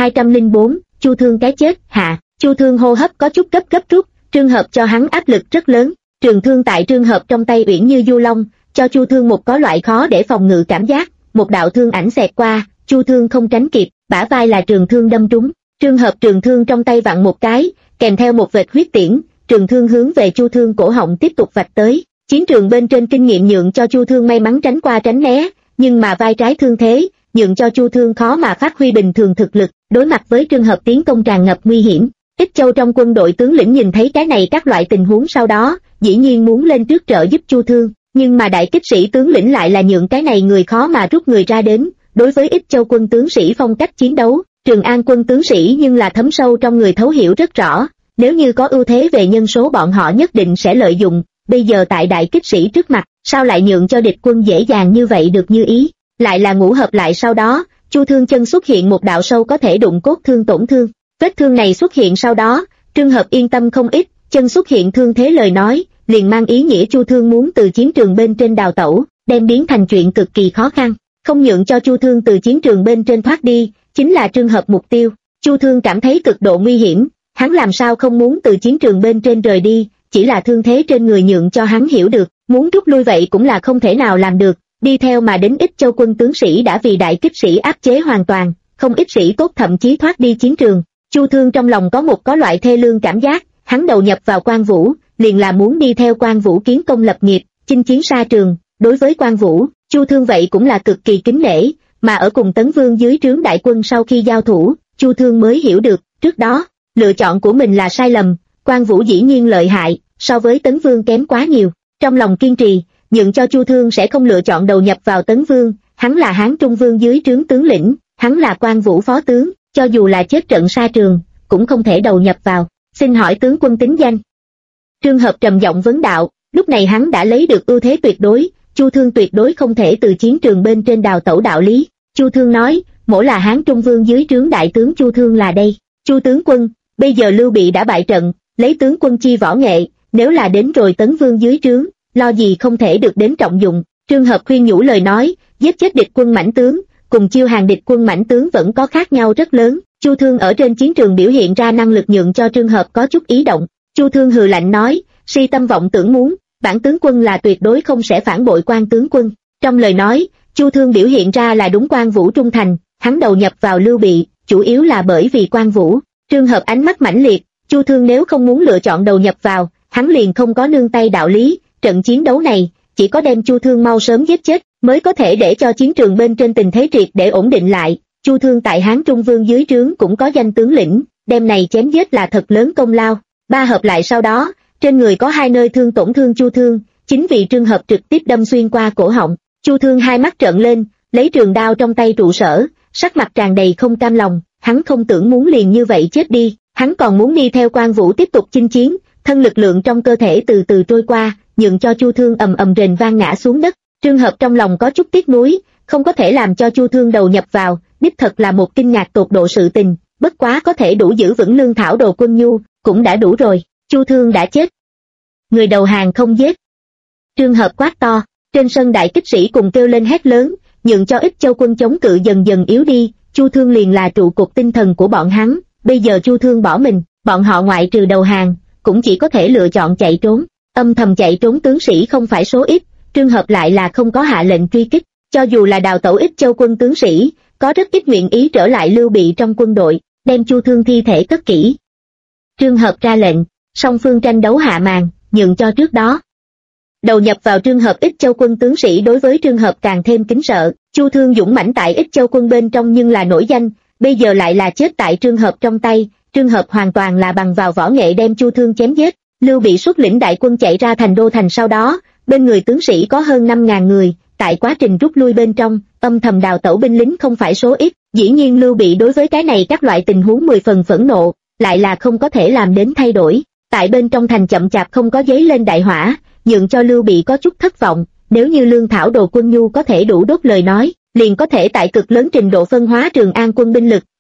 2204, Chu Thương cái chết, hạ. Chu Thương hô hấp có chút gấp rút, Trương Hợp cho hắn áp lực rất lớn, trường thương tại Trương Hợp trong tay uyển như du long, cho Chu Thương một có loại khó để phòng ngự cảm giác, một đạo thương ảnh xẹt qua, Chu Thương không tránh kịp, bả vai là trường thương đâm trúng, Trương Hợp trường thương trong tay vặn một cái, kèm theo một vệt huyết tiễn, trường thương hướng về Chu Thương cổ họng tiếp tục vạch tới. Chiến trường bên trên kinh nghiệm nhượng cho Chu Thương may mắn tránh qua tránh né, nhưng mà vai trái thương thế, nhượng cho Chu Thương khó mà phát huy bình thường thực lực, đối mặt với Trương Hợp tiến công tràn ngập nguy hiểm. Ích Châu trong quân đội tướng lĩnh nhìn thấy cái này các loại tình huống sau đó, dĩ nhiên muốn lên trước trợ giúp Chu Thương, nhưng mà đại kích sĩ tướng lĩnh lại là nhượng cái này người khó mà rút người ra đến. Đối với Ích Châu quân tướng sĩ phong cách chiến đấu, Trường An quân tướng sĩ nhưng là thấm sâu trong người thấu hiểu rất rõ, nếu như có ưu thế về nhân số bọn họ nhất định sẽ lợi dụng, bây giờ tại đại kích sĩ trước mặt, sao lại nhượng cho địch quân dễ dàng như vậy được như ý, lại là ngũ hợp lại sau đó, Chu Thương chân xuất hiện một đạo sâu có thể đụng cốt thương tổn thương, vết thương này xuất hiện sau đó, Trương Hợp yên tâm không ít, chân xuất hiện thương thế lời nói, liền mang ý nghĩa Chu Thương muốn từ chiến trường bên trên đào tẩu, đem biến thành chuyện cực kỳ khó khăn, không nhượng cho Chu Thương từ chiến trường bên trên thoát đi, chính là Trương Hợp mục tiêu. Chu Thương cảm thấy cực độ nguy hiểm, hắn làm sao không muốn từ chiến trường bên trên rời đi, chỉ là thương thế trên người nhượng cho hắn hiểu được, muốn rút lui vậy cũng là không thể nào làm được, đi theo mà đến Ích Châu quân tướng sĩ đã vì đại kích sĩ áp chế hoàn toàn, không ít sĩ tốt thậm chí thoát đi chiến trường. Chu Thương trong lòng có loại thê lương cảm giác, hắn đầu nhập vào Quan Vũ, liền là muốn đi theo Quan Vũ kiến công lập nghiệp, chinh chiến xa trường. Đối với Quan Vũ, Chu Thương vậy cũng là cực kỳ kính nể, mà ở cùng Tấn Vương dưới trướng đại quân sau khi giao thủ, Chu Thương mới hiểu được, trước đó, lựa chọn của mình là sai lầm, Quan Vũ dĩ nhiên lợi hại, so với Tấn Vương kém quá nhiều. Trong lòng kiên trì, nhượng cho Chu Thương sẽ không lựa chọn đầu nhập vào Tấn Vương, hắn là Hán Trung Vương dưới trướng tướng lĩnh, hắn là Quan Vũ phó tướng, cho dù là chết trận xa trường, cũng không thể đầu nhập vào. Xin hỏi tướng quân tính danh. Trương Hợp trầm giọng vấn đạo, lúc này hắn đã lấy được ưu thế tuyệt đối, Chu Thương tuyệt đối không thể từ chiến trường bên trên đào tẩu đạo lý. Chu Thương nói, mỗ là Hán Trung Vương dưới trướng đại tướng Chu Thương là đây. Chu tướng quân, bây giờ Lưu Bị đã bại trận, lấy tướng quân chi võ nghệ, nếu là đến rồi Tấn Vương dưới trướng, lo gì không thể được đến trọng dụng. Trương Hợp khuyên nhủ lời nói, giết chết địch quân mãnh tướng, cùng chiêu hàng địch quân mãnh tướng vẫn có khác nhau rất lớn. Chu Thương ở trên chiến trường biểu hiện ra năng lực nhượng cho Trương Hợp có chút ý động. Chu Thương hừ lạnh nói, si tâm vọng tưởng muốn, bản tướng quân là tuyệt đối không sẽ phản bội Quan tướng quân. Trong lời nói, Chu Thương biểu hiện ra là đúng Quan Vũ trung thành, hắn đầu nhập vào Lưu Bị, chủ yếu là bởi vì Quan Vũ. Trương Hợp ánh mắt mãnh liệt, Chu Thương nếu không muốn lựa chọn đầu nhập vào, hắn liền không có nương tay đạo lý, trận chiến đấu này, chỉ có đem Chu Thương mau sớm giết chết, mới có thể để cho chiến trường bên trên tình thế triệt để ổn định lại. Chu Thương tại Hán Trung Vương dưới trướng cũng có danh tướng lĩnh, đem này chém giết là thật lớn công lao. Ba hợp lại sau đó, trên người có hai nơi thương tổn thương Chu Thương, chính vì Trương Hợp trực tiếp đâm xuyên qua cổ họng. Chu Thương hai mắt trợn lên, lấy trường đao trong tay trụ sở, sắc mặt tràn đầy không cam lòng, hắn không tưởng muốn liền như vậy chết đi, hắn còn muốn đi theo Quan Vũ tiếp tục chinh chiến, thân lực lượng trong cơ thể từ từ trôi qua, nhượng cho Chu Thương ầm ầm rền vang ngã xuống đất. Trương Hợp trong lòng có chút tiếc nuối, không có thể làm cho Chu Thương đầu nhập vào, đích thật là một kinh ngạc tột độ sự tình, bất quá có thể đủ giữ vững lương thảo đồ quân nhu, cũng đã đủ rồi. Chu Thương đã chết, người đầu hàng không giết. Trương Hợp quát to, trên sân đại kích sĩ cùng kêu lên hét lớn, nhượng cho Ích Châu quân chống cự dần dần yếu đi. Chu Thương liền là trụ cột tinh thần của bọn hắn, bây giờ Chu Thương bỏ mình, bọn họ ngoại trừ đầu hàng, cũng chỉ có thể lựa chọn chạy trốn. Âm thầm chạy trốn tướng sĩ không phải số ít, Trương Hợp lại là không có hạ lệnh truy kích, cho dù là đào tẩu Ích Châu quân tướng sĩ, có rất ít nguyện ý trở lại Lưu Bị trong quân đội, đem Chu Thương thi thể cất kỹ. Trương Hợp ra lệnh, song phương tranh đấu hạ màn, nhượng cho trước đó. Đầu nhập vào Trương Hợp Ích Châu quân tướng sĩ đối với Trương Hợp càng thêm kính sợ, Chu Thương dũng mãnh tại Ích Châu quân bên trong nhưng là nổi danh, bây giờ lại là chết tại Trương Hợp trong tay, Trương Hợp hoàn toàn là bằng vào võ nghệ đem Chu Thương chém giết. Lưu Bị xuất lĩnh đại quân chạy ra thành đô thành sau đó, bên người tướng sĩ có hơn 5.000 người, tại quá trình rút lui bên trong, âm thầm đào tẩu binh lính không phải số ít, dĩ nhiên Lưu Bị đối với cái này các loại tình huống 10 phần phẫn nộ, lại là không có thể làm đến thay đổi, tại bên trong thành chậm chạp không có giấy lên đại hỏa, nhượng cho Lưu Bị có chút thất vọng, nếu như lương thảo đồ quân nhu có thể đủ đốt lời nói, liền có thể tại cực lớn trình độ phân hóa Trường An quân binh lực,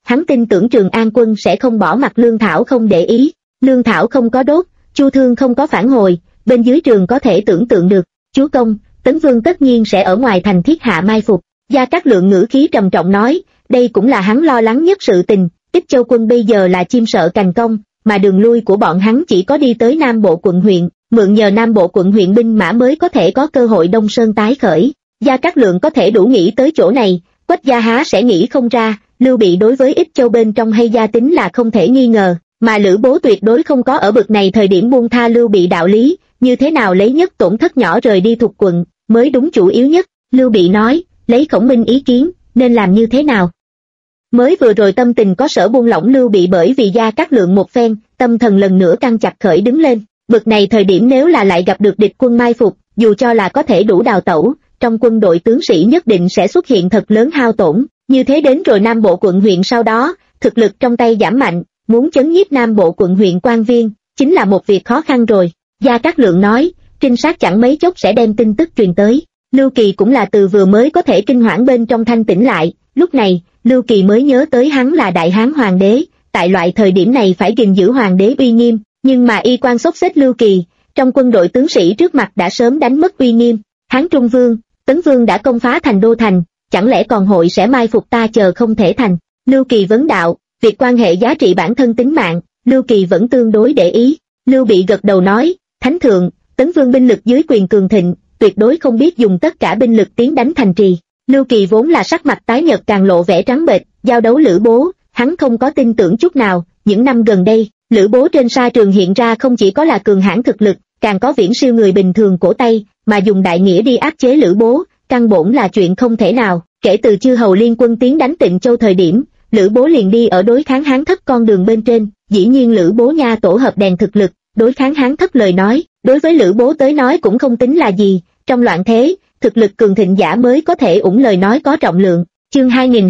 hắn tin tưởng Trường An quân sẽ không bỏ mặc lương thảo không để ý. Lương thảo không có đốt, Chu Thương không có phản hồi, bên dưới trường có thể tưởng tượng được. Chúa công, Tấn Vương tất nhiên sẽ ở ngoài thành thiết hạ mai phục. Gia Cát Lượng ngữ khí trầm trọng nói, đây cũng là hắn lo lắng nhất sự tình. Ích Châu quân bây giờ là chim sợ cành cong, mà đường lui của bọn hắn chỉ có đi tới Nam Bộ quận huyện, mượn nhờ Nam Bộ quận huyện binh mã mới có thể có cơ hội Đông Sơn tái khởi. Gia Cát Lượng có thể đủ nghĩ tới chỗ này, Quách gia há sẽ nghĩ không ra. Lưu Bị đối với Ích Châu bên trong hay gia tính là không thể nghi ngờ, mà Lữ Bố tuyệt đối không có ở bực này thời điểm buông tha Lưu Bị đạo lý, như thế nào lấy nhất tổn thất nhỏ rời đi thuộc quận, mới đúng chủ yếu nhất. Lưu Bị nói, lấy Khổng Minh ý kiến, nên làm như thế nào? Mới vừa rồi tâm tình có sở buông lỏng Lưu Bị bởi vì Gia Cát Lượng một phen, tâm thần lần nữa căng chặt khởi đứng lên, bực này thời điểm nếu là lại gặp được địch quân mai phục, dù cho là có thể đủ đào tẩu, trong quân đội tướng sĩ nhất định sẽ xuất hiện thật lớn hao tổn, như thế đến rồi Nam Bộ quận huyện sau đó, thực lực trong tay giảm mạnh, muốn chấn nhiếp Nam Bộ quận huyện quan viên, chính là một việc khó khăn rồi. Gia Cát Lượng nói, trinh sát chẳng mấy chốc sẽ đem tin tức truyền tới. Lưu Kỳ cũng là từ vừa mới có thể kinh hoảng bên trong thanh tỉnh lại, lúc này, Lưu Kỳ mới nhớ tới hắn là Đại Hán Hoàng đế, tại loại thời điểm này phải gìn giữ Hoàng đế uy nghiêm, nhưng mà y quan xốc xếch Lưu Kỳ, trong quân đội tướng sĩ trước mặt đã sớm đánh mất uy nghiêm. Hán Trung Vương, Tấn Vương đã công phá thành Đô Thành, chẳng lẽ còn hội sẽ mai phục ta chờ không thể thành? Lưu Kỳ vấn đạo, việc quan hệ giá trị bản thân tính mạng, Lưu Kỳ vẫn tương đối để ý. Lưu Bị gật đầu nói, Thánh Thượng, Tấn Vương binh lực dưới quyền cường thịnh, tuyệt đối không biết dùng tất cả binh lực tiến đánh thành trì. Lưu Kỳ vốn là sắc mặt tái nhợt càng lộ vẻ trắng bệch, giao đấu Lữ Bố, hắn không có tin tưởng chút nào. Những năm gần đây, Lữ Bố trên sa trường hiện ra không chỉ có là cường hãn thực lực, càng có viễn siêu người bình thường cổ Tây, mà dùng đại nghĩa đi áp chế Lữ Bố, căn bổn là chuyện không thể nào. Kể từ chư hầu liên quân tiến đánh Tịnh Châu thời điểm, Lữ Bố liền đi ở đối kháng Hán Thất con đường bên trên, dĩ nhiên Lữ Bố nha tổ hợp đèn thực lực, đối kháng Hán Thất lời nói, đối với Lữ Bố tới nói cũng không tính là gì, trong loạn thế, thực lực cường thịnh giả mới có thể ủng lời nói có trọng lượng. Chương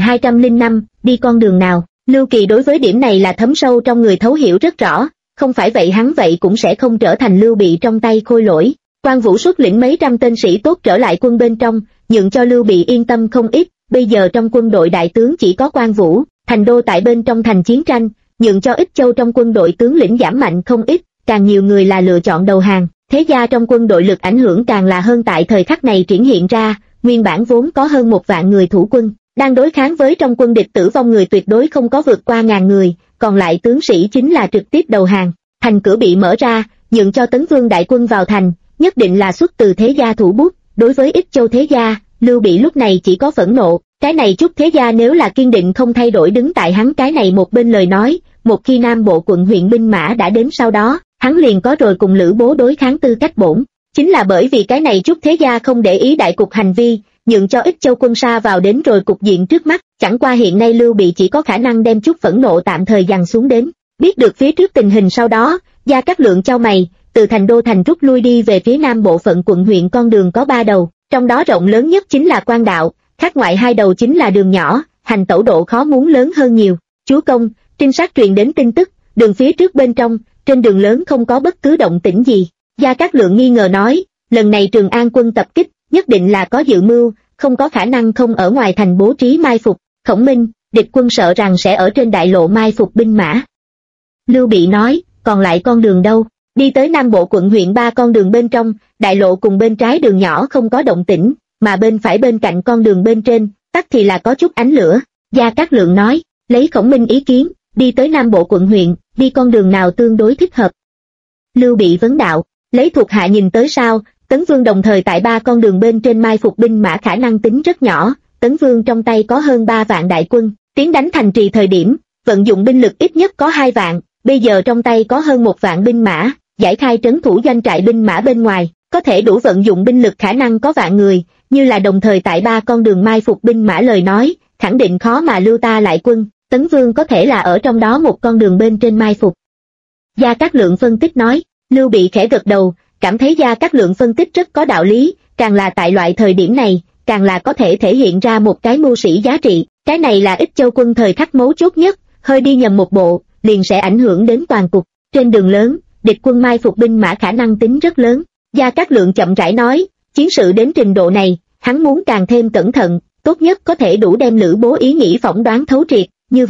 2205, đi con đường nào? Lưu Kỳ đối với điểm này là thấm sâu trong người thấu hiểu rất rõ, không phải vậy hắn vậy cũng sẽ không trở thành Lưu Bị trong tay khôi lỗi. Quan Vũ xuất lĩnh mấy trăm tên sĩ tốt trở lại quân bên trong, nhượng cho Lưu Bị yên tâm không ít. Bây giờ trong quân đội đại tướng chỉ có Quan Vũ, thành đô tại bên trong thành chiến tranh, nhượng cho Ích Châu trong quân đội tướng lĩnh giảm mạnh không ít, càng nhiều người là lựa chọn đầu hàng. Thế gia trong quân đội lực ảnh hưởng càng là hơn tại thời khắc này triển hiện ra, nguyên bản vốn có hơn 1 vạn người thủ quân, đang đối kháng với trong quân địch tử vong người tuyệt đối không có vượt qua 1000 người, còn lại tướng sĩ chính là trực tiếp đầu hàng. Thành cửa bị mở ra, nhượng cho Tấn Vương đại quân vào thành, nhất định là xuất từ thế gia thủ bút. Đối với Ích Châu thế gia, Lưu Bị lúc này chỉ có phẫn nộ, cái này chút thế gia nếu là kiên định không thay đổi đứng tại hắn cái này một bên lời nói, một khi Nam Bộ quận huyện binh mã đã đến sau đó, hắn liền có rồi cùng Lữ Bố đối kháng tư cách bổn. Chính là bởi vì cái này chút thế gia không để ý đại cục hành vi, nhượng cho Ích Châu quân sa vào đến rồi cục diện trước mắt, chẳng qua hiện nay Lưu Bị chỉ có khả năng đem chút phẫn nộ tạm thời dằn xuống đến. Biết được phía trước tình hình sau đó, Gia Cát Lượng chau mày, từ thành đô thành rút lui đi về phía nam bộ phận quận huyện con đường có 3 đầu, trong đó rộng lớn nhất chính là quan đạo, khác ngoại 2 đầu chính là đường nhỏ, hành tẩu độ khó muốn lớn hơn nhiều. Chúa công, trinh sát truyền đến tin tức, đường phía trước bên trong, trên đường lớn không có bất cứ động tĩnh gì. Gia Cát Lượng nghi ngờ nói, lần này Trường An quân tập kích, nhất định là có dự mưu, không có khả năng không ở ngoài thành bố trí mai phục. Khổng Minh, địch quân sợ rằng sẽ ở trên đại lộ mai phục binh mã. Lưu Bị nói, còn lại con đường đâu? Đi tới Nam Bộ quận huyện 3 con đường bên trong, đại lộ cùng bên trái đường nhỏ không có động tĩnh, mà bên phải bên cạnh con đường bên trên, tắt thì là có chút ánh lửa. Gia Cát Lượng nói, lấy Khổng Minh ý kiến, đi tới Nam Bộ quận huyện, đi con đường nào tương đối thích hợp? Lưu Bị vấn đạo, lấy thuộc hạ nhìn tới sao, Tấn Vương đồng thời tại 3 con đường bên trên mai phục binh mã khả năng tính rất nhỏ, Tấn Vương trong tay có hơn 3 vạn đại quân, tiến đánh thành trì thời điểm, vận dụng binh lực ít nhất có 2 vạn, bây giờ trong tay có hơn 1 vạn binh mã, giải khai trấn thủ doanh trại binh mã bên ngoài, có thể đủ vận dụng binh lực khả năng có vạn người, như là đồng thời tại 3 con đường mai phục binh mã lời nói, khẳng định khó mà lưu ta lại quân, Tấn Vương có thể là ở trong đó một con đường bên trên mai phục. Gia Cát Lượng phân tích nói, Lưu Bị khẽ gật đầu, cảm thấy Gia Cát Lượng phân tích rất có đạo lý, càng là tại loại thời điểm này, càng là có thể thể hiện ra một cái mưu sĩ giá trị, cái này là Ích Châu quân thời khắc mấu chốt nhất, hơi đi nhầm một bộ, liền sẽ ảnh hưởng đến toàn cục. Trên đường lớn, địch quân mai phục binh mã khả năng tính rất lớn. Gia Cát Lượng chậm rãi nói, chiến sự đến trình độ này, hắn muốn càng thêm cẩn thận, tốt nhất có thể đủ đem Lữ Bố ý nghĩ phỏng đoán thấu triệt, như vậy,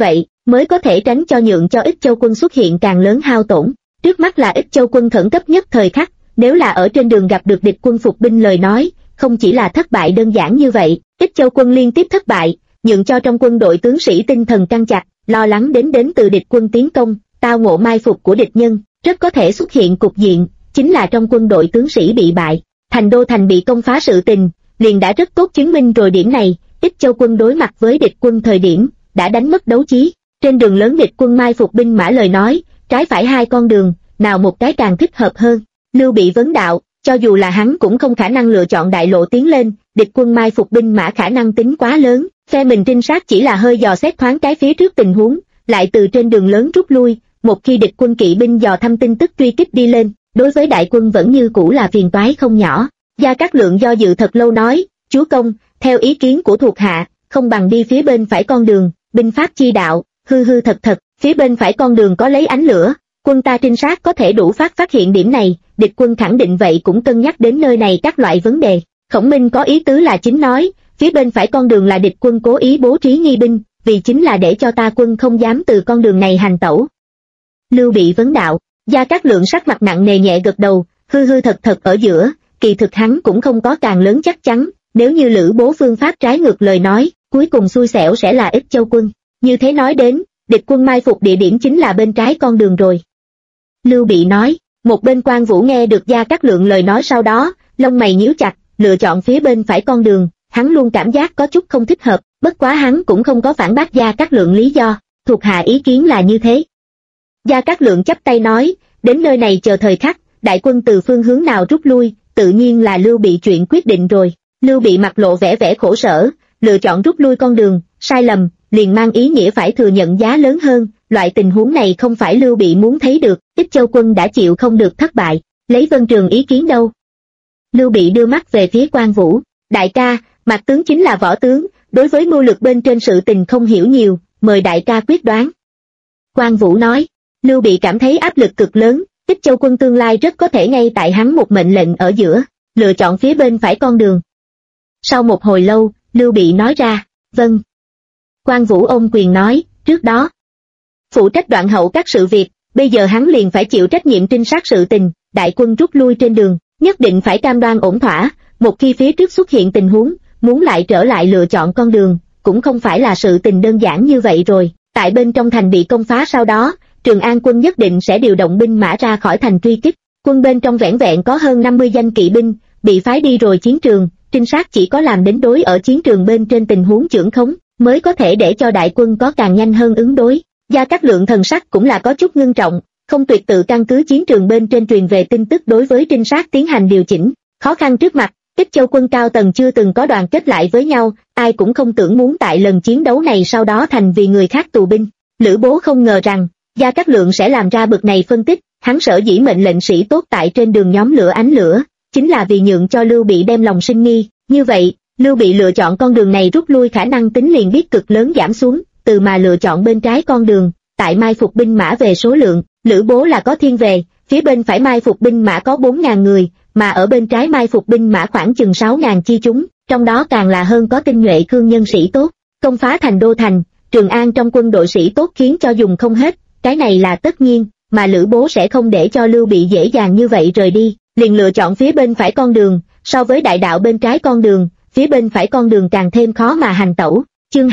mới có thể tránh cho nhượng cho Ích Châu quân xuất hiện càng lớn hao tổn. Trước mắt là Ích Châu quân khẩn cấp nhất thời khắc, nếu là ở trên đường gặp được địch quân phục binh lời nói, không chỉ là thất bại đơn giản như vậy, Ích Châu quân liên tiếp thất bại, nhượng cho trong quân đội tướng sĩ tinh thần căng chặt, lo lắng đến từ địch quân tiến công, tao ngộ mai phục của địch nhân, rất có thể xuất hiện cục diện, chính là trong quân đội tướng sĩ bị bại, thành đô thành bị công phá sự tình, liền đã rất tốt chứng minh rồi điểm này. Ích Châu quân đối mặt với địch quân thời điểm, đã đánh mất đấu trí, trên đường lớn địch quân mai phục binh mã lời nói, trái phải hai con đường, nào một cái càng thích hợp hơn. Lưu Bị vấn đạo, cho dù là hắn cũng không khả năng lựa chọn đại lộ tiến lên, địch quân mai phục binh mã khả năng tính quá lớn, phe mình trinh sát chỉ là hơi dò xét thoáng cái phía trước tình huống, lại từ trên đường lớn rút lui, một khi địch quân kỵ binh dò thăm tin tức truy kích đi lên, đối với đại quân vẫn như cũ là phiền toái không nhỏ. Gia Cát Lượng do dự thật lâu nói, chúa công, theo ý kiến của thuộc hạ, không bằng đi phía bên phải con đường, binh pháp chi đạo, hư thật, phía bên phải con đường có lấy ánh lửa, quân ta trinh sát có thể đủ phát hiện điểm này, địch quân khẳng định vậy cũng cân nhắc đến nơi này các loại vấn đề. Khổng Minh có ý tứ là chính nói, phía bên phải con đường là địch quân cố ý bố trí nghi binh, vì chính là để cho ta quân không dám từ con đường này hành tẩu. Lưu Bị vấn đạo, Gia Cát Lượng sắc mặt nặng nề nhẹ gật đầu, hư thật ở giữa, kỳ thực hắn cũng không có càng lớn chắc chắn, nếu như Lữ Bố phương pháp trái ngược lời nói, cuối cùng xui xẻo sẽ là Ích Châu quân. Như thế nói đến, địch quân mai phục địa điểm chính là bên trái con đường rồi. Lưu Bị nói, một bên Quan Vũ nghe được Gia Cát Lượng lời nói sau đó, lông mày nhíu chặt, lựa chọn phía bên phải con đường, hắn luôn cảm giác có chút không thích hợp, bất quá hắn cũng không có phản bác Gia Cát Lượng lý do, thuộc hạ ý kiến là như thế. Gia Cát Lượng chắp tay nói, đến nơi này chờ thời khắc, đại quân từ phương hướng nào rút lui, tự nhiên là Lưu Bị chuyện quyết định rồi. Lưu Bị mặt lộ vẻ khổ sở, lựa chọn rút lui con đường, sai lầm, liền mang ý nghĩa phải thừa nhận giá lớn hơn, loại tình huống này không phải Lưu Bị muốn thấy được, Ích Châu quân đã chịu không được thất bại, lấy Vân Trường ý kiến đâu. Lưu Bị đưa mắt về phía Quan Vũ, đại ca, Mạc tướng chính là võ tướng, đối với mưu lược bên trên sự tình không hiểu nhiều, mời đại ca quyết đoán. Quan Vũ nói, Lưu Bị cảm thấy áp lực cực lớn, Ích Châu quân tương lai rất có thể ngay tại hắn một mệnh lệnh ở giữa, lựa chọn phía bên phải con đường. Sau một hồi lâu, Lưu Bị nói ra, vâng. Quan Vũ ôm quyền nói, trước đó phụ trách đoạn hậu các sự việc, bây giờ hắn liền phải chịu trách nhiệm trinh sát sự tình, đại quân rút lui trên đường, nhất định phải cam đoan ổn thỏa, một khi phía trước xuất hiện tình huống, muốn lại trở lại lựa chọn con đường, cũng không phải là sự tình đơn giản như vậy rồi. Tại bên trong thành bị công phá sau đó, Trường An quân nhất định sẽ điều động binh mã ra khỏi thành truy kích, quân bên trong vẻn vẹn có hơn 50 danh kỵ binh, bị phái đi rồi chiến trường, trinh sát chỉ có làm đến đối ở chiến trường bên trên tình huống chưởng khống, mới có thể để cho đại quân có càng nhanh hơn ứng đối. Gia Cát Lượng thần sắc cũng là có chút ngưng trọng, không tuyệt tự căn cứ chiến trường bên trên truyền về tin tức đối với trinh sát tiến hành điều chỉnh, khó khăn trước mặt, Ích Châu quân cao tầng chưa từng có đoàn kết lại với nhau, ai cũng không tưởng muốn tại lần chiến đấu này sau đó thành vì người khác tù binh. Lữ Bố không ngờ rằng Gia Cát Lượng sẽ làm ra bực này phân tích, hắn sở dĩ mệnh lệnh sĩ tốt tại trên đường nhóm lửa ánh lửa, chính là vì nhượng cho Lưu Bị đem lòng sinh nghi, như vậy, Lưu Bị lựa chọn con đường này rút lui khả năng tính liền biết cực lớn giảm xuống, từ mà lựa chọn bên trái con đường, tại mai phục binh mã về số lượng, Lữ Bố là có thiên về, phía bên phải mai phục binh mã có 4.000 người, mà ở bên trái mai phục binh mã khoảng chừng 6.000 chi chúng, trong đó càng là hơn có tinh nhuệ cương nhân sĩ tốt, công phá thành đô thành, Trường An trong quân đội sĩ tốt khiến cho dùng không hết, cái này là tất nhiên, mà Lữ Bố sẽ không để cho Lưu Bị dễ dàng như vậy rời đi, liền lựa chọn phía bên phải con đường, so với đại đạo bên trái con đường, phía bên phải con đường càng thêm khó mà hành tẩu. Chương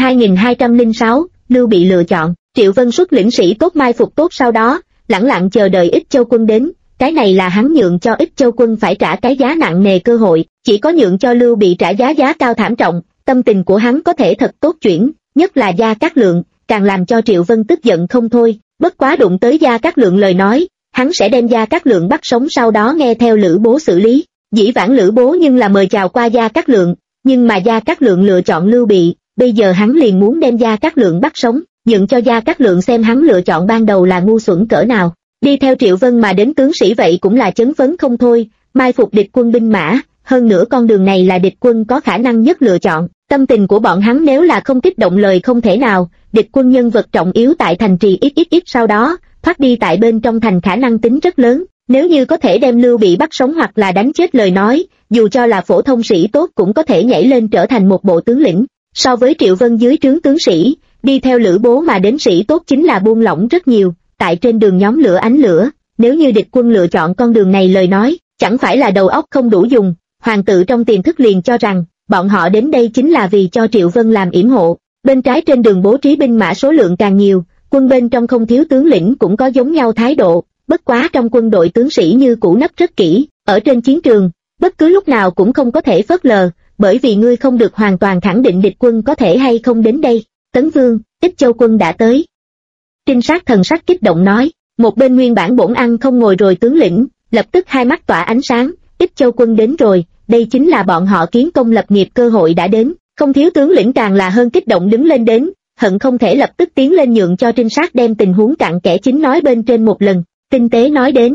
2206, Lưu Bị lựa chọn, Triệu Vân xuất lĩnh sĩ tốt mai phục tốt sau đó, lẳng lặng chờ đợi Ích Châu quân đến, cái này là hắn nhượng cho Ích Châu quân phải trả cái giá nặng nề cơ hội, chỉ có nhượng cho Lưu Bị trả giá cao thảm trọng, tâm tình của hắn có thể thật tốt chuyển, nhất là Gia Cát Lượng, càng làm cho Triệu Vân tức giận không thôi, bất quá đụng tới Gia Cát Lượng lời nói, hắn sẽ đem Gia Cát Lượng bắt sống sau đó nghe theo Lữ Bố xử lý. Dĩ vãng Lữ Bố nhưng là mời chào qua Gia Cát Lượng, nhưng mà Gia Cát Lượng lựa chọn Lưu Bị, bây giờ hắn liền muốn đem Gia Cát Lượng bắt sống, nhượng cho Gia Cát Lượng xem hắn lựa chọn ban đầu là ngu xuẩn cỡ nào. Đi theo Triệu Vân mà đến tướng sĩ vậy cũng là chấn phấn không thôi, mai phục địch quân binh mã, hơn nữa con đường này là địch quân có khả năng nhất lựa chọn, tâm tình của bọn hắn nếu là không kích động lời không thể nào, địch quân nhân vật trọng yếu tại thành trì ít sau đó, thoát đi tại bên trong thành khả năng tính rất lớn, nếu như có thể đem Lưu Bị bắt sống hoặc là đánh chết lời nói, dù cho là phổ thông sĩ tốt cũng có thể nhảy lên trở thành một bộ tướng lĩnh. So với Triệu Vân dưới trướng tướng sĩ, đi theo Lữ Bố mà đến sĩ tốt chính là buông lỏng rất nhiều, tại trên đường nhóm lửa ánh lửa, nếu như địch quân lựa chọn con đường này lời nói, chẳng phải là đầu óc không đủ dùng. Hoàng tự trong tiềm thức liền cho rằng, bọn họ đến đây chính là vì cho Triệu Vân làm yểm hộ. Bên trái trên đường bố trí binh mã số lượng càng nhiều, quân bên trong không thiếu tướng lĩnh cũng có giống nhau thái độ, bất quá trong quân đội tướng sĩ như cũ nấp rất kỹ, ở trên chiến trường, bất cứ lúc nào cũng không có thể phớt lờ, bởi vì ngươi không được hoàn toàn khẳng định địch quân có thể hay không đến đây. Tấn Vương, Ích Châu quân đã tới. Trinh sát thần sắc kích động nói, một bên nguyên bản bổn ăn không ngồi rồi tướng lĩnh, lập tức hai mắt tỏa ánh sáng, Ích Châu quân đến rồi, đây chính là bọn họ kiến công lập nghiệp cơ hội đã đến, không thiếu tướng lĩnh càng là hơn kích động đứng lên đến, hận không thể lập tức tiến lên nhượng cho trinh sát đem tình huống cặn kẽ chính nói bên trên một lần, tinh tế nói đến.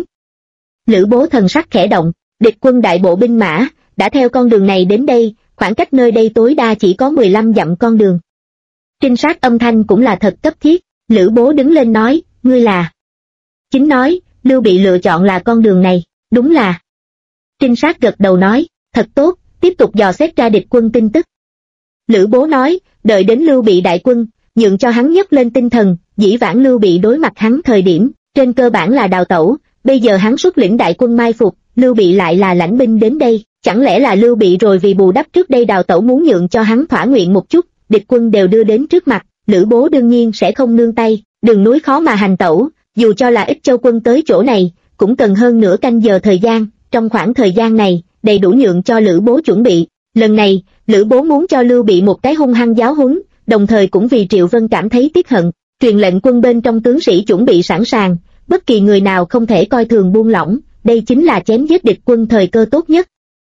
Lữ Bố thần sắc khẽ động, địch quân đại bộ binh mã, đã theo con đường này đến đây, khoảng cách nơi đây tối đa chỉ có 15 dặm con đường. Trinh sát âm thanh cũng là thật cấp thiết, Lữ Bố đứng lên nói, ngươi là. Chính nói, Lưu Bị lựa chọn là con đường này, đúng là. Trinh sát gật đầu nói, thật tốt, tiếp tục dò xét ra địch quân tin tức. Lữ Bố nói, đợi đến Lưu Bị đại quân, nhượng cho hắn nhấc lên tinh thần, dĩ vãng Lưu Bị đối mặt hắn thời điểm, trên cơ bản là đào tẩu, bây giờ hắn xuất lĩnh đại quân mai phục, Lưu Bị lại là lãnh binh đến đây, chẳng lẽ là Lưu Bị rồi vì bù đắp trước đây đào tẩu muốn nhượng cho hắn thỏa nguyện một chút, địch quân đều đưa đến trước mặt, Lữ Bố đương nhiên sẽ không nương tay, đường núi khó mà hành tẩu, dù cho là Ích Châu quân tới chỗ này, cũng cần hơn nửa canh giờ thời gian, trong khoảng thời gian này, đầy đủ nhượng cho Lữ Bố chuẩn bị. Lần này, Lữ Bố muốn cho Lưu Bị một cái hung hăng giáo huấn, đồng thời cũng vì Triệu Vân cảm thấy tiếc hận, truyền lệnh quân bên trong tướng sĩ chuẩn bị sẵn sàng, bất kỳ người nào không thể coi thường buông lỏng, đây chính là chém giết địch quân thời cơ tốt nhất.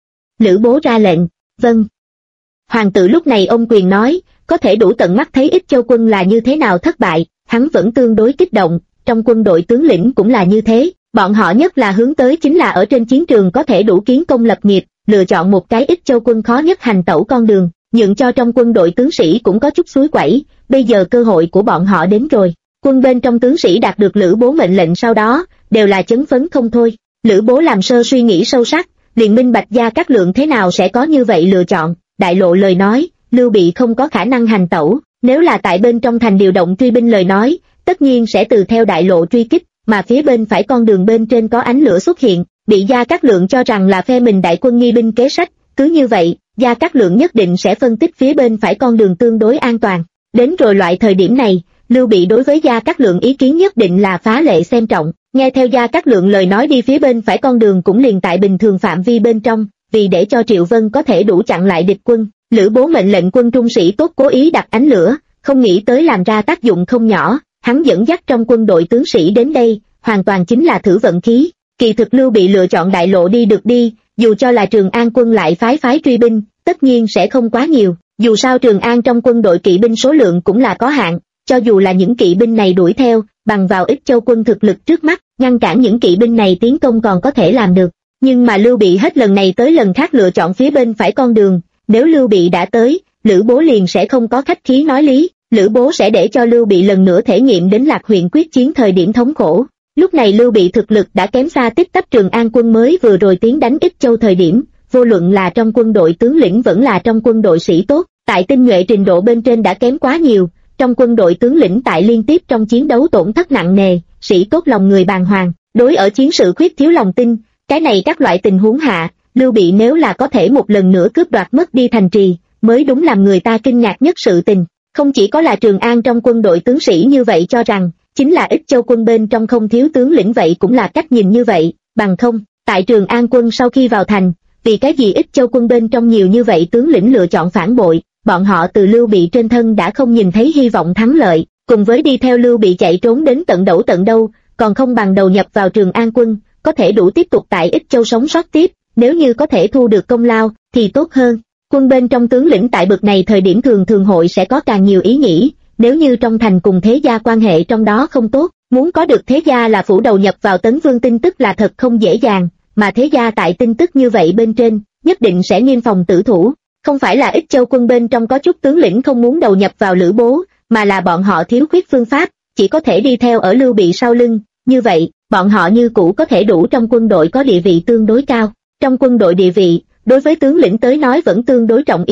Lữ Bố ra lệnh, vâng. Hoàng tử lúc này ôm quyền nói, có thể đủ tận mắt thấy Ích Châu quân là như thế nào thất bại, hắn vẫn tương đối kích động, trong quân đội tướng lĩnh cũng là như thế, bọn họ nhất là hướng tới chính là ở trên chiến trường có thể đủ kiến công lập nghiệp, lựa chọn một cái Ích Châu quân khó nhất hành tẩu con đường, nhượng cho trong quân đội tướng sĩ cũng có chút suối quẩy, bây giờ cơ hội của bọn họ đến rồi. Quân bên trong tướng sĩ đạt được Lữ Bố mệnh lệnh sau đó, đều là chấn phấn không thôi. Lữ Bố làm sơ suy nghĩ sâu sắc, liền minh bạch Gia Cát Lượng thế nào sẽ có như vậy lựa chọn, đại lộ lời nói, Lưu Bị không có khả năng hành tẩu, nếu là tại bên trong thành điều động truy binh lời nói, tất nhiên sẽ từ theo đại lộ truy kích, mà phía bên phải con đường bên trên có ánh lửa xuất hiện, bị Gia Cát Lượng cho rằng là phe mình đại quân nghi binh kế sách, cứ như vậy, Gia Cát Lượng nhất định sẽ phân tích phía bên phải con đường tương đối an toàn. Đến rồi loại thời điểm này, Lưu Bị đối với Gia Cát Lượng ý kiến nhất định là phá lệ xem trọng, nghe theo Gia Cát Lượng lời nói đi phía bên phải con đường cũng liền tại bình thường phạm vi bên trong, vì để cho Triệu Vân có thể đủ chặn lại địch quân, Lữ Bố mệnh lệnh quân trung sĩ tốt cố ý đặt ánh lửa, không nghĩ tới làm ra tác dụng không nhỏ, hắn dẫn dắt trong quân đội tướng sĩ đến đây, hoàn toàn chính là thử vận khí, kỳ thực Lưu Bị lựa chọn đại lộ đi được đi, dù cho là Trường An quân lại phái truy binh, tất nhiên sẽ không quá nhiều, dù sao Trường An trong quân đội kỵ binh số lượng cũng là có hạn, cho dù là những kỵ binh này đuổi theo, bằng vào Ích Châu quân thực lực trước mắt, ngăn cản những kỵ binh này tiến công còn có thể làm được, nhưng mà Lưu Bị hết lần này tới lần khác lựa chọn phía bên phải con đường, nếu Lưu Bị đã tới, Lữ Bố liền sẽ không có khách khí nói lý, Lữ Bố sẽ để cho Lưu Bị lần nữa thể nghiệm đến Lạc Huyện quyết chiến thời điểm thống khổ. Lúc này Lưu Bị thực lực đã kém xa tích tắp Trường An quân mới vừa rồi tiến đánh Ích Châu thời điểm, vô luận là trong quân đội tướng lĩnh vẫn là trong quân đội sĩ tốt, tại tinh nhuệ trình độ bên trên đã kém quá nhiều, trong quân đội tướng lĩnh tại liên tiếp trong chiến đấu tổn thất nặng nề, sĩ tốt lòng người bàng hoàng, đối ở chiến sự khuyết thiếu lòng tin, cái này các loại tình huống hạ, Lưu Bị nếu là có thể một lần nữa cướp đoạt mất đi thành trì, mới đúng làm người ta kinh ngạc nhất sự tình. Không chỉ có là Trường An trong quân đội tướng sĩ như vậy cho rằng, chính là Ích Châu quân bên trong không thiếu tướng lĩnh vậy cũng là cách nhìn như vậy, bằng không, tại Trường An quân sau khi vào thành, vì cái gì Ích Châu quân bên trong nhiều như vậy tướng lĩnh lựa chọn phản bội, bọn họ từ Lưu Bị trên thân đã không nhìn thấy hy vọng thắng lợi, cùng với đi theo Lưu Bị chạy trốn đến tận đâu, còn không bằng đầu nhập vào Trường An quân, có thể đủ tiếp tục tại Ích Châu sống sót tiếp, nếu như có thể thu được công lao, thì tốt hơn. Quân bên trong tướng lĩnh tại bực này thời điểm thường hội sẽ có càng nhiều ý nghĩ, nếu như trong thành cùng thế gia quan hệ trong đó không tốt, muốn có được thế gia là phủ đầu nhập vào Tấn Vương tin tức là thật không dễ dàng, mà thế gia tại tin tức như vậy bên trên, nhất định sẽ nghiêm phòng tử thủ, không phải là Ích Châu quân bên trong có chút tướng lĩnh không muốn đầu nhập vào Lữ Bố, mà là bọn họ thiếu khuyết phương pháp, chỉ có thể đi theo ở Lưu Bị sau lưng, như vậy, bọn họ như cũ có thể đủ trong quân đội có địa vị tương đối cao. Trong quân đội địa vị, đối với tướng lĩnh tới nói vẫn tương đối trọng yếu,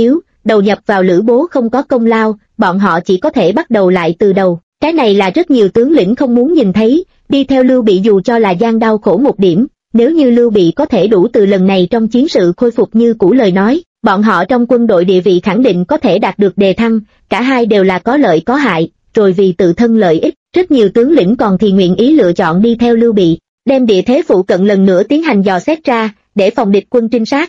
đầu nhập vào Lữ Bố không có công lao, bọn họ chỉ có thể bắt đầu lại từ đầu. Cái này là rất nhiều tướng lĩnh không muốn nhìn thấy, đi theo Lưu Bị dù cho là gian đau khổ một điểm, nếu như Lưu Bị có thể đủ từ lần này trong chiến sự khôi phục như cũ lời nói, bọn họ trong quân đội địa vị khẳng định có thể đạt được đề thăng, cả hai đều là có lợi có hại, rồi vì tự thân lợi ích, rất nhiều tướng lĩnh còn thì nguyện ý lựa chọn đi theo Lưu Bị, đem địa thế phụ cận lần nữa tiến hành dò xét ra, để phòng địch quân trinh sát.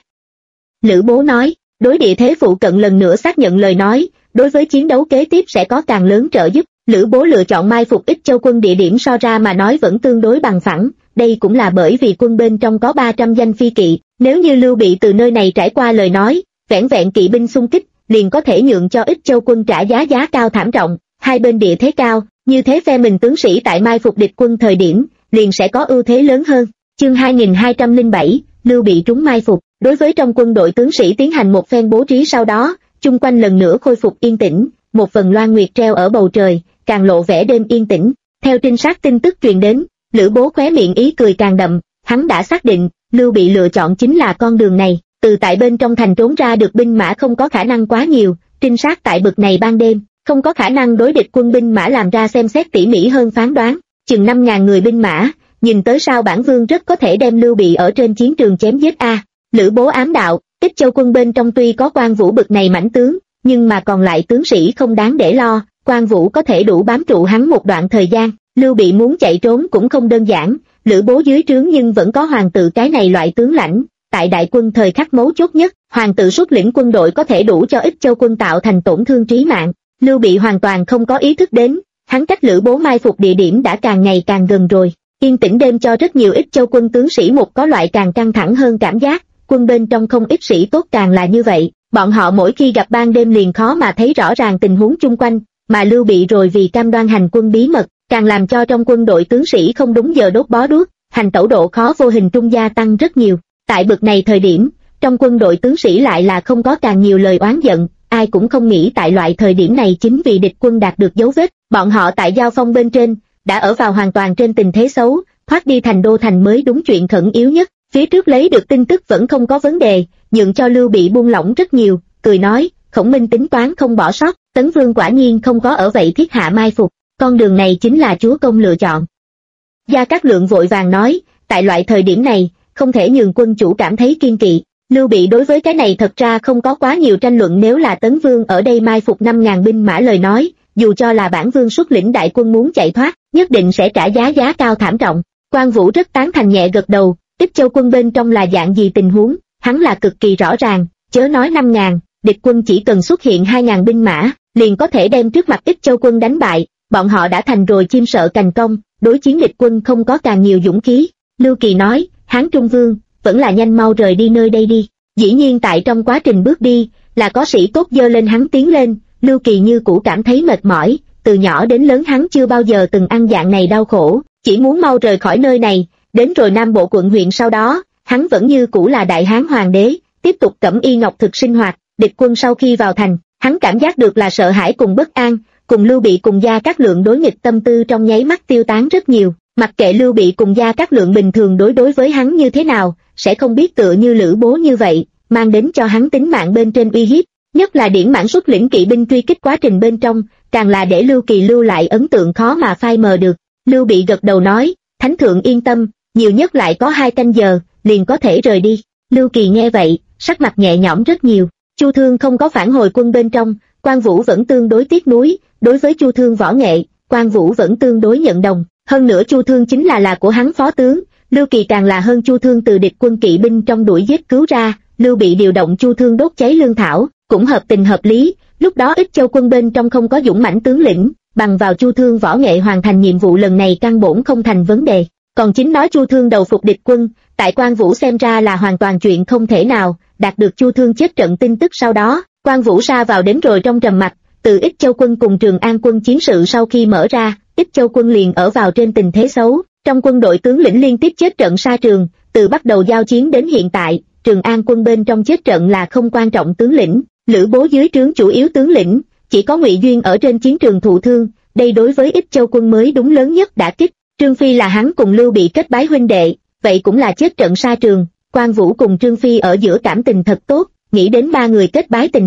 Lữ Bố nói, đối địa thế phụ cận lần nữa xác nhận lời nói, đối với chiến đấu kế tiếp sẽ có càng lớn trợ giúp. Lữ Bố lựa chọn mai phục Ích Châu quân địa điểm so ra mà nói vẫn tương đối bằng phẳng, đây cũng là bởi vì quân bên trong có 300 danh phi kỵ, nếu như Lưu Bị từ nơi này trải qua lời nói, vẻn vẹn kỵ binh xung kích, liền có thể nhượng cho Ích Châu quân trả giá cao thảm trọng, hai bên địa thế cao, như thế phe mình tướng sĩ tại mai phục địch quân thời điểm, liền sẽ có ưu thế lớn hơn. Chương 2207, Lưu Bị trúng mai phục, đối với trong quân đội tướng sĩ tiến hành một phen bố trí sau đó, chung quanh lần nữa khôi phục yên tĩnh, một vầng loan nguyệt treo ở bầu trời, càng lộ vẻ đêm yên tĩnh. Theo trinh sát tin tức truyền đến, Lữ Bố khóe miệng ý cười càng đậm, hắn đã xác định, Lưu Bị lựa chọn chính là con đường này, từ tại bên trong thành trốn ra được binh mã không có khả năng quá nhiều, trinh sát tại bực này ban đêm, không có khả năng đối địch quân binh mã làm ra xem xét tỉ mỉ hơn phán đoán, chừng 5.000 người binh mã, nhìn tới sao bản vương rất có thể đem Lưu Bị ở trên chiến trường chém giết a. Lữ Bố ám đạo, Ích Châu quân bên trong tuy có Quan Vũ bực này mãnh tướng, nhưng mà còn lại tướng sĩ không đáng để lo, Quan Vũ có thể đủ bám trụ hắn một đoạn thời gian, Lưu Bị muốn chạy trốn cũng không đơn giản, Lữ Bố dưới trướng nhưng vẫn có hoàng tự cái này loại tướng lãnh, tại đại quân thời khắc mấu chốt nhất, hoàng tự xuất lĩnh quân đội có thể đủ cho Ích Châu quân tạo thành tổn thương trí mạng, Lưu Bị hoàn toàn không có ý thức đến, hắn cách Lữ Bố mai phục địa điểm đã càng ngày càng gần rồi, yên tĩnh đêm cho rất nhiều Ích Châu quân tướng sĩ một có loại càng căng thẳng hơn cảm giác, quân bên trong không ít sĩ tốt càng là như vậy, bọn họ mỗi khi gặp ban đêm liền khó mà thấy rõ ràng tình huống chung quanh, mà Lưu Bị rồi vì cam đoan hành quân bí mật, càng làm cho trong quân đội tướng sĩ không đúng giờ đốt bó đuốc, hành tẩu độ khó vô hình trung gia tăng rất nhiều. Tại bực này thời điểm, trong quân đội tướng sĩ lại là không có càng nhiều lời oán giận, ai cũng không nghĩ tại loại thời điểm này chính vì địch quân đạt được dấu vết, bọn họ tại giao phong bên trên, đã ở vào hoàn toàn trên tình thế xấu, thoát đi thành đô thành mới đúng chuyện khẩn yếu nhất, phía trước lấy được tin tức vẫn không có vấn đề, nhượng cho Lưu Bị buông lỏng rất nhiều, cười nói, Khổng Minh tính toán không bỏ sót, Tấn Vương quả nhiên không có ở vậy thiết hạ mai phục, con đường này chính là chúa công lựa chọn. Gia Cát Lượng vội vàng nói, tại loại thời điểm này, không thể nhường quân chủ cảm thấy kiên kỵ. Lưu Bị đối với cái này thật ra không có quá nhiều tranh luận, nếu là Tấn Vương ở đây mai phục 5.000 binh mã lời nói, dù cho là bản vương xuất lĩnh đại quân muốn chạy thoát, nhất định sẽ trả giá cao thảm trọng. Quan Vũ rất tán thành nhẹ gật đầu, Ích Châu quân bên trong là dạng gì tình huống, hắn là cực kỳ rõ ràng, chớ nói 5.000, địch quân chỉ cần xuất hiện 2.000 binh mã, liền có thể đem trước mặt Ích Châu quân đánh bại, bọn họ đã thành rồi chim sợ cành cong, đối chiến địch quân không có càng nhiều dũng khí. Lưu Kỳ nói, Hán Trung Vương, vẫn là nhanh mau rời đi nơi đây đi. Dĩ nhiên tại trong quá trình bước đi, là có sĩ tốt dơ lên hắn tiến lên, Lưu Kỳ như cũ cảm thấy mệt mỏi, từ nhỏ đến lớn hắn chưa bao giờ từng ăn dạng này đau khổ, chỉ muốn mau rời khỏi nơi này, đến rồi Nam Bộ quận huyện sau đó, hắn vẫn như cũ là đại hán hoàng đế, tiếp tục cẩm y ngọc thực sinh hoạt, địch quân sau khi vào thành, hắn cảm giác được là sợ hãi cùng bất an, cùng Lưu Bị cùng Gia Cát Lượng đối nghịch tâm tư trong nháy mắt tiêu tán rất nhiều, mặc kệ Lưu Bị cùng Gia Cát Lượng bình thường đối với hắn như thế nào, sẽ không biết tựa như Lữ Bố như vậy, mang đến cho hắn tính mạng bên trên uy hiếp, nhất là Điển Mãn xuất lĩnh kỵ binh truy kích quá trình bên trong, càng là để Lưu Kỳ lưu lại ấn tượng khó mà phai mờ được. Lưu Bị gật đầu nói, Thánh thượng yên tâm, nhiều nhất lại có 2 canh giờ, liền có thể rời đi. Lưu Kỳ nghe vậy, sắc mặt nhẹ nhõm rất nhiều. Chu Thương không có phản hồi quân bên trong, Quan Vũ vẫn tương đối tiếc nuối, đối với Chu Thương võ nghệ, Quan Vũ vẫn tương đối nhận đồng. Hơn nữa Chu Thương chính là của hắn phó tướng, Lưu Kỳ càng là hơn Chu Thương từ địch quân kỵ binh trong đuổi giết cứu ra, Lưu Bị điều động Chu Thương đốt cháy lương thảo, cũng hợp tình hợp lý. Lúc đó Ích Châu quân bên trong không có dũng mãnh tướng lĩnh, bằng vào Chu Thương võ nghệ hoàn thành nhiệm vụ lần này căn bổn không thành vấn đề. Còn chính nói Chu Thương đầu phục địch quân, tại Quan Vũ xem ra là hoàn toàn chuyện không thể nào. Đạt được Chu Thương chết trận tin tức sau đó, Quan Vũ sa vào đến rồi trong trầm mặc. Từ Ích Châu quân cùng Trường An quân chiến sự sau khi mở ra, Ích Châu quân liền ở vào trên tình thế xấu, trong quân đội tướng lĩnh liên tiếp chết trận sa trường. Từ bắt đầu giao chiến đến hiện tại, Trường An quân bên trong chết trận là không quan trọng tướng lĩnh, Lữ Bố dưới trướng chủ yếu tướng lĩnh, chỉ có Ngụy Duyên ở trên chiến trường thụ thương. Đây đối với Ích Châu quân mới đúng lớn nhất đả kích. Trương Phi là hắn cùng Lưu Bị kết bái huynh đệ, vậy cũng là chết trận sa trường. Quan Vũ cùng Trương Phi ở giữa cảm tình thật tốt, nghĩ đến 3 người kết bái tình hình,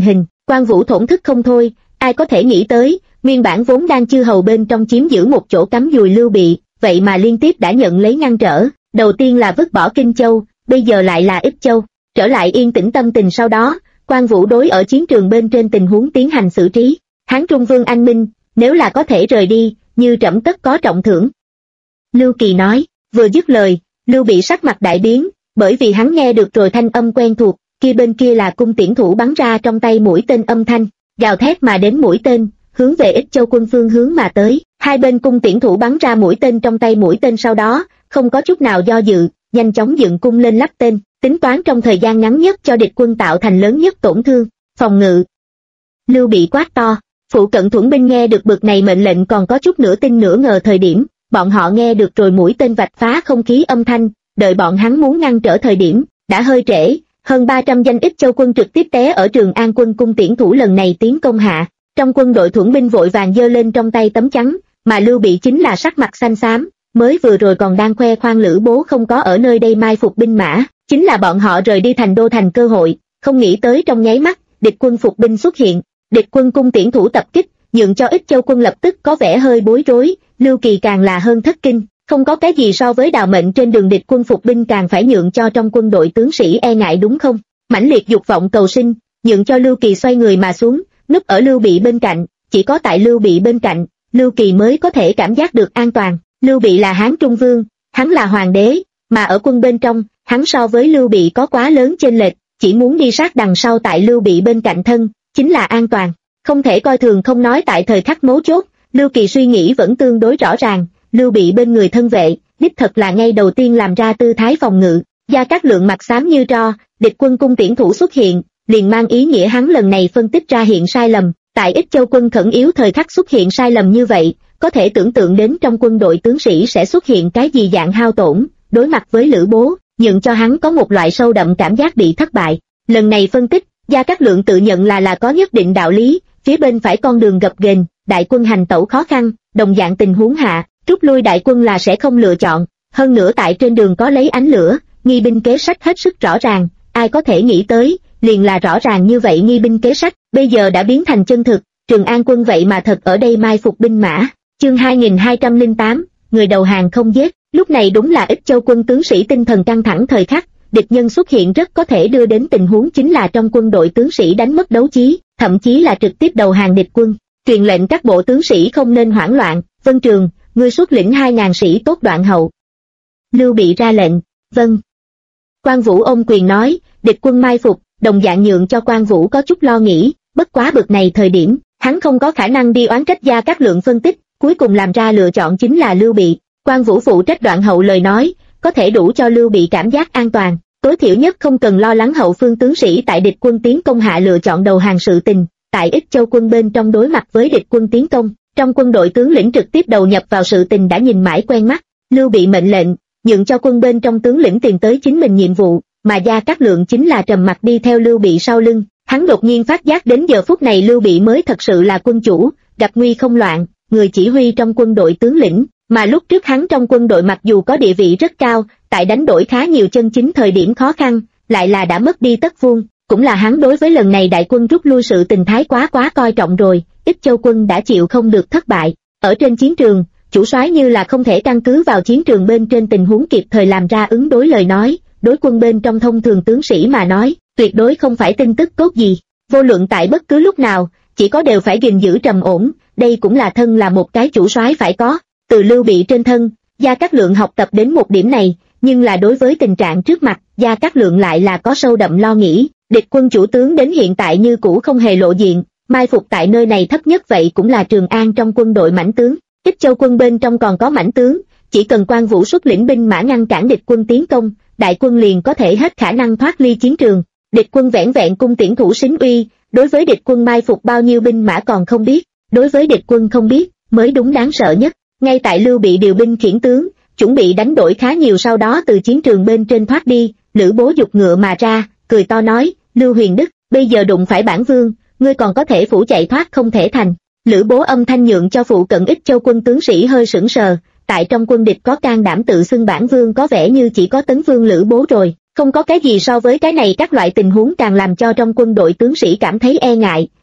Quan Vũ thổn thức không thôi, ai có thể nghĩ tới, nguyên bản vốn đang chư hầu bên trong chiếm giữ một chỗ cắm dùi Lưu Bị, vậy mà liên tiếp đã nhận lấy ngăn trở, đầu tiên là vứt bỏ Kinh Châu, bây giờ lại là Ích Châu. Trở lại yên tĩnh tâm tình sau đó, Quan Vũ đối ở chiến trường bên trên tình huống tiến hành xử trí. Hán Trung Vương anh minh, nếu là có thể rời đi, như trẫm tất có trọng thưởng. Lưu Kỳ nói, vừa dứt lời, Lưu Bị sắc mặt đại biến, bởi vì hắn nghe được rồi thanh âm quen thuộc, kia bên kia là cung tiễn thủ bắn ra trong tay mũi tên âm thanh, gào thét mà đến mũi tên, hướng về Ích Châu quân phương hướng mà tới. Hai bên cung tiễn thủ bắn ra mũi tên trong tay mũi tên sau đó, không có chút nào do dự, nhanh chóng dựng cung lên lắp tên, tính toán trong thời gian ngắn nhất cho địch quân tạo thành lớn nhất tổn thương. Phòng ngự. Lưu Bị quát to. Phụ cận thuẫn binh nghe được bực này mệnh lệnh còn có chút nửa tin nửa ngờ thời điểm, bọn họ nghe được rồi mũi tên vạch phá không khí âm thanh, đợi bọn hắn muốn ngăn trở thời điểm, đã hơi trễ, hơn 300 danh Ích Châu quân trực tiếp té ở Trường An quân cung tiễn thủ lần này tiến công hạ. Trong quân đội thuẫn binh vội vàng giơ lên trong tay tấm chắn, mà Lưu Bị chính là sắc mặt xanh xám, mới vừa rồi còn đang khoe khoang Lữ Bố không có ở nơi đây mai phục binh mã, chính là bọn họ rời đi thành đô thành cơ hội, không nghĩ tới trong nháy mắt, địch quân phục binh xuất hiện, địch quân cung tiễn thủ tập kích, nhượng cho Ích Châu quân lập tức có vẻ hơi bối rối, Lưu Kỳ càng là hơn thất kinh, không có cái gì so với đào mệnh trên đường địch quân phục binh càng phải nhượng cho trong quân đội tướng sĩ e ngại đúng không? Mãnh liệt dục vọng cầu sinh, nhượng cho Lưu Kỳ xoay người mà xuống, núp ở Lưu Bị bên cạnh, chỉ có tại Lưu Bị bên cạnh, Lưu Kỳ mới có thể cảm giác được an toàn. Lưu Bị là Hán Trung Vương, hắn là hoàng đế, mà ở quân bên trong, hắn so với Lưu Bị có quá lớn chênh lệch, chỉ muốn đi sát đằng sau tại Lưu Bị bên cạnh thân, chính là an toàn. Không thể coi thường không nói tại thời khắc mấu chốt, Lưu Kỳ suy nghĩ vẫn tương đối rõ ràng, Lưu Bị bên người thân vệ, đích thật là ngay đầu tiên làm ra tư thái phòng ngự, Gia Cát Lượng mặt xám như tro, địch quân cung tiễn thủ xuất hiện, liền mang ý nghĩa hắn lần này phân tích ra hiện sai lầm, tại Ích Châu quân khẩn yếu thời khắc xuất hiện sai lầm như vậy, có thể tưởng tượng đến trong quân đội tướng sĩ sẽ xuất hiện cái gì dạng hao tổn, đối mặt với Lữ Bố, nhượng cho hắn có một loại sâu đậm cảm giác bị thất bại. Lần này phân tích, Gia Cát Lượng tự nhận là có nhất định đạo lý, phía bên phải con đường gập ghềnh, đại quân hành tẩu khó khăn, đồng dạng tình huống hạ, rút lui đại quân là sẽ không lựa chọn, hơn nữa tại trên đường có lấy ánh lửa, nghi binh kế sách hết sức rõ ràng, ai có thể nghĩ tới, liền là rõ ràng như vậy nghi binh kế sách, bây giờ đã biến thành chân thực, Trường An quân vậy mà thật ở đây mai phục binh mã. Chương 2208, người đầu hàng không giết, lúc này đúng là Ích Châu quân tướng sĩ tinh thần căng thẳng thời khắc, địch nhân xuất hiện rất có thể đưa đến tình huống chính là trong quân đội tướng sĩ đánh mất đấu chí, thậm chí là trực tiếp đầu hàng địch quân. Truyền lệnh các bộ tướng sĩ không nên hoảng loạn, Vân Trường, ngươi xuất lĩnh 2.000 sĩ tốt đoạn hậu. Lưu Bị ra lệnh, vâng. Quan Vũ ôm quyền nói, địch quân mai phục, đồng dạng nhượng cho Quan Vũ có chút lo nghĩ, bất quá bực này thời điểm, hắn không có khả năng đi oán trách Gia Cát Lượng phân tích, cuối cùng làm ra lựa chọn chính là Lưu Bị. Quan Vũ phụ trách đoạn hậu lời nói, có thể đủ cho Lưu Bị cảm giác an toàn, tối thiểu nhất không cần lo lắng hậu phương tướng sĩ tại địch quân tiến công hạ lựa chọn đầu hàng sự tình. Tại Ích Châu quân bên trong đối mặt với địch quân tiến công, trong quân đội tướng lĩnh trực tiếp đầu nhập vào sự tình đã nhìn mãi quen mắt, Lưu Bị mệnh lệnh, nhượng cho quân bên trong tướng lĩnh tìm tới chính mình nhiệm vụ, mà Gia Cát Lượng chính là trầm mặc đi theo Lưu Bị sau lưng. Hắn đột nhiên phát giác đến giờ phút này Lưu Bị mới thật sự là quân chủ, gặp nguy không loạn, người chỉ huy trong quân đội tướng lĩnh, mà lúc trước hắn trong quân đội mặc dù có địa vị rất cao, tại đánh đổi khá nhiều chân chính thời điểm khó khăn, lại là đã mất đi tất vuông, cũng là hắn đối với lần này đại quân rút lui sự tình thái quá coi trọng rồi, Ích Châu quân đã chịu không được thất bại. Ở trên chiến trường, chủ soái như là không thể căn cứ vào chiến trường bên trên tình huống kịp thời làm ra ứng đối lời nói, đối quân bên trong thông thường tướng sĩ mà nói, tuyệt đối không phải tin tức tốt gì, vô luận tại bất cứ lúc nào, chỉ có đều phải gìn giữ trầm ổn, đây cũng là thân là một cái chủ soái phải có. Từ Lưu Bị trên thân, Gia Cát Lượng học tập đến một điểm này, nhưng là đối với tình trạng trước mặt, Gia Cát Lượng lại là có sâu đậm lo nghĩ, địch quân chủ tướng đến hiện tại như cũ không hề lộ diện, mai phục tại nơi này thấp nhất vậy cũng là Trường An trong quân đội mãnh tướng, Ích Châu quân bên trong còn có mãnh tướng, chỉ cần Quan Vũ xuất lĩnh binh mã ngăn cản địch quân tiến công, đại quân liền có thể hết khả năng thoát ly chiến trường. Địch quân vẻn vẹn cung tiễn thủ xính uy, đối với địch quân mai phục bao nhiêu binh mã còn không biết, đối với địch quân không biết, mới đúng đáng sợ nhất. Ngay tại Lưu Bị điều binh khiển tướng, chuẩn bị đánh đổi khá nhiều sau đó từ chiến trường bên trên thoát đi, Lữ Bố giục ngựa mà ra, cười to nói, Lưu Huyền Đức, bây giờ đụng phải bản vương, ngươi còn có thể phủ chạy thoát không thể thành. Lữ Bố âm thanh nhượng cho phụ cận Ích Châu quân tướng sĩ hơi sững sờ, tại trong quân địch có can đảm tự xưng bản vương có vẻ như chỉ có Tấn Vương Lữ Bố rồi, không có cái gì so với cái này các loại tình huống càng làm cho trong quân đội tướng sĩ cảm thấy e ngại,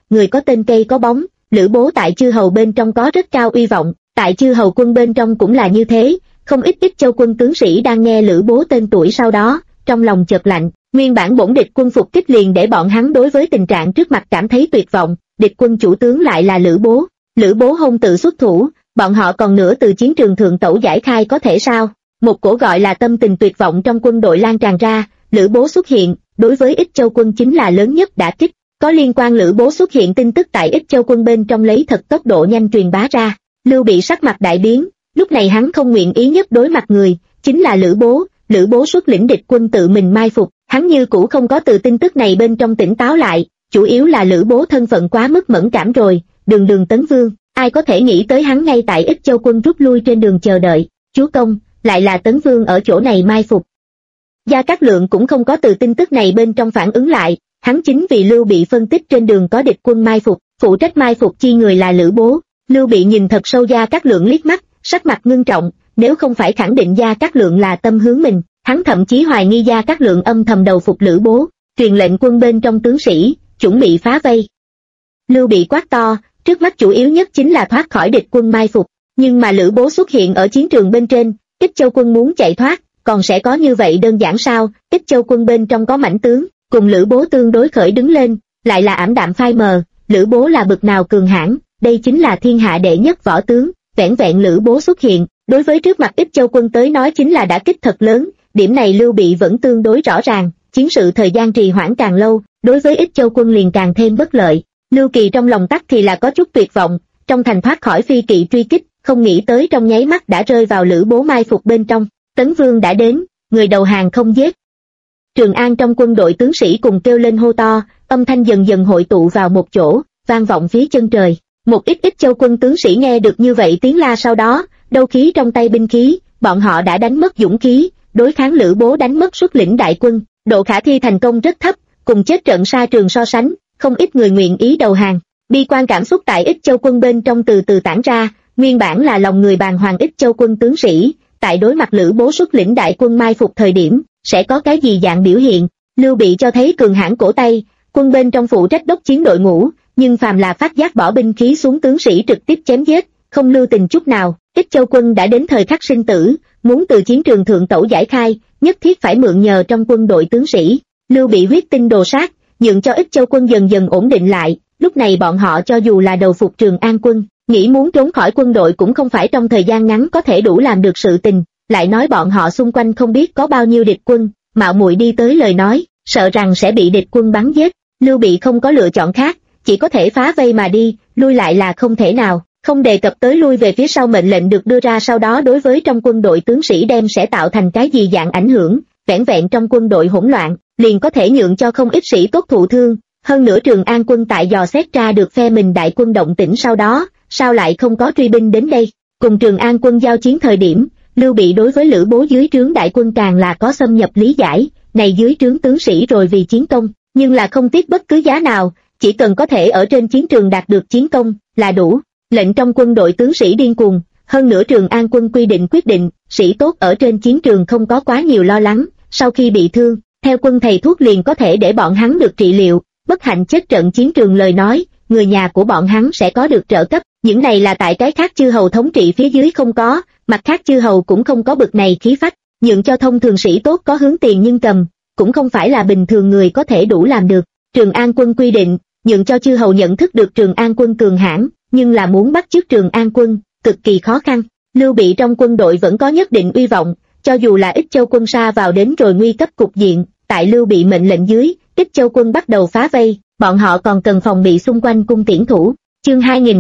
người có tên cây có bóng, Lữ Bố tại chư hầu bên trong có rất cao uy vọng, tại chư hầu quân bên trong cũng là như thế, không ít Ích Châu quân tướng sĩ đang nghe Lữ Bố tên tuổi sau đó, trong lòng chợt lạnh, nguyên bản bổn địch quân phục kích liền để bọn hắn đối với tình trạng trước mặt cảm thấy tuyệt vọng, địch quân chủ tướng lại là Lữ Bố hôn tự xuất thủ, bọn họ còn nửa từ chiến trường thượng tẩu giải khai có thể sao? Một cổ gọi là tâm tình tuyệt vọng trong quân đội lan tràn ra, Lữ Bố xuất hiện, đối với Ích Châu quân chính là lớn nhất đả kích. Có liên quan Lữ Bố xuất hiện tin tức tại Ích Châu quân bên trong lấy thật tốc độ nhanh truyền bá ra. Lưu Bị sắc mặt đại biến, lúc này hắn không nguyện ý nhất đối mặt người, chính là Lữ Bố xuất lĩnh địch quân tự mình mai phục, hắn như cũ không có từ tin tức này bên trong tỉnh táo lại, chủ yếu là Lữ Bố thân phận quá mức mẫn cảm rồi, đường tấn vương, ai có thể nghĩ tới hắn ngay tại Ích Châu quân rút lui trên đường chờ đợi, chúa công, lại là tấn vương ở chỗ này mai phục. Gia Cát Lượng cũng không có từ tin tức này bên trong phản ứng lại, hắn chính vì Lưu Bị phân tích trên đường có địch quân mai phục, phụ trách mai phục chi người là Lữ Bố. Lưu Bị nhìn thật sâu Gia Cát Lượng liếc mắt, sắc mặt ngưng trọng, nếu không phải khẳng định Gia Cát Lượng là tâm hướng mình, hắn thậm chí hoài nghi Gia Cát Lượng âm thầm đầu phục Lữ Bố, truyền lệnh quân bên trong tướng sĩ, chuẩn bị phá vây. Lưu Bị quát to, trước mắt chủ yếu nhất chính là thoát khỏi địch quân mai phục, nhưng mà Lữ Bố xuất hiện ở chiến trường bên trên, Ích Châu quân muốn chạy thoát, còn sẽ có như vậy đơn giản sao? Ích Châu quân bên trong có mãnh tướng, cùng Lữ Bố tương đối khởi đứng lên, lại là ảm đạm phai mờ, Lữ Bố là bực nào cường hãn, đây chính là thiên hạ đệ nhất võ tướng, vẻn vẹn Lữ Bố xuất hiện, đối với trước mặt Ích Châu quân tới nói chính là đả kích thật lớn, điểm này Lưu Bị vẫn tương đối rõ ràng, chiến sự thời gian trì hoãn càng lâu, đối với Ích Châu quân liền càng thêm bất lợi. Lưu Kỳ trong lòng tắc thì là có chút tuyệt vọng, trong thành thoát khỏi phi kỵ truy kích, không nghĩ tới trong nháy mắt đã rơi vào Lữ Bố mai phục bên trong, Tấn Vương đã đến, người đầu hàng không giết. Trường An trong quân đội tướng sĩ cùng kêu lên hô to, âm thanh dần dần hội tụ vào một chỗ, vang vọng phía chân trời. Một ít Ích Châu quân tướng sĩ nghe được như vậy tiếng la sau đó, đấu khí trong tay binh khí, bọn họ đã đánh mất dũng khí, đối kháng Lữ Bố đánh mất xuất lĩnh đại quân, độ khả thi thành công rất thấp, cùng chết trận xa trường so sánh, không ít người nguyện ý đầu hàng. Bi quan cảm xúc tại Ích Châu quân bên trong từ từ tản ra, nguyên bản là lòng người bàng hoàng Ích Châu quân tướng sĩ, tại đối mặt Lữ Bố xuất lĩnh đại quân mai phục thời điểm, sẽ có cái gì dạng biểu hiện. Lưu Bị cho thấy cường hãn cổ tay, quân bên trong phụ trách đốc chiến đội ngũ, nhưng phàm là phát giác bỏ binh khí xuống tướng sĩ trực tiếp chém giết, không lưu tình chút nào. Ích Châu quân đã đến thời khắc sinh tử, muốn từ chiến trường thượng tẩu giải khai, nhất thiết phải mượn nhờ trong quân đội tướng sĩ. Lưu Bị huyết tinh đồ sát, nhượng cho Ích Châu quân dần dần ổn định lại, lúc này bọn họ cho dù là đầu phục Trường An quân, nghĩ muốn trốn khỏi quân đội cũng không phải trong thời gian ngắn có thể đủ làm được sự tình, lại nói bọn họ xung quanh không biết có bao nhiêu địch quân, mạo muội đi tới lời nói, sợ rằng sẽ bị địch quân bắn giết. Lưu Bị không có lựa chọn khác, chỉ có thể phá vây mà đi, lui lại là không thể nào, không đề cập tới lui về phía sau mệnh lệnh được đưa ra sau đó đối với trong quân đội tướng sĩ đem sẽ tạo thành cái gì dạng ảnh hưởng, vẻn vẹn trong quân đội hỗn loạn, liền có thể nhượng cho không ít sĩ tốt thụ thương. Hơn nữa Trường An quân tại dò xét ra được phe mình đại quân động tĩnh sau đó, sao lại không có truy binh đến đây? Cùng Trường An quân giao chiến thời điểm, Lưu Bị đối với Lữ Bố dưới trướng đại quân càng là có xâm nhập lý giải, này dưới trướng tướng sĩ rồi vì chiến công, nhưng là không tiếc bất cứ giá nào, chỉ cần có thể ở trên chiến trường đạt được chiến công là đủ. Lệnh trong quân đội tướng sĩ điên cuồng, hơn nữa Trường An quân quyết định, sĩ tốt ở trên chiến trường không có quá nhiều lo lắng, sau khi bị thương, theo quân thầy thuốc liền có thể để bọn hắn được trị liệu, bất hạnh chết trận chiến trường lời nói, người nhà của bọn hắn sẽ có được trợ cấp, những này là tại cái khác chư hầu thống trị phía dưới không có, mặt khác chư hầu cũng không có bực này khí phách, nhượng cho thông thường sĩ tốt có hướng tiền nhưng cầm, cũng không phải là bình thường người có thể đủ làm được. Trường An quân quy định, nhượng cho chư hầu nhận thức được Trường An quân cường hãn, nhưng là muốn bắt chước Trường An quân, cực kỳ khó khăn. Lưu Bị trong quân đội vẫn có nhất định uy vọng, cho dù là Ích Châu quân sa vào đến rồi nguy cấp cục diện, tại Lưu Bị mệnh lệnh dưới, Ích Châu quân bắt đầu phá vây, bọn họ còn cần phòng bị xung quanh cung tiễn thủ. Chương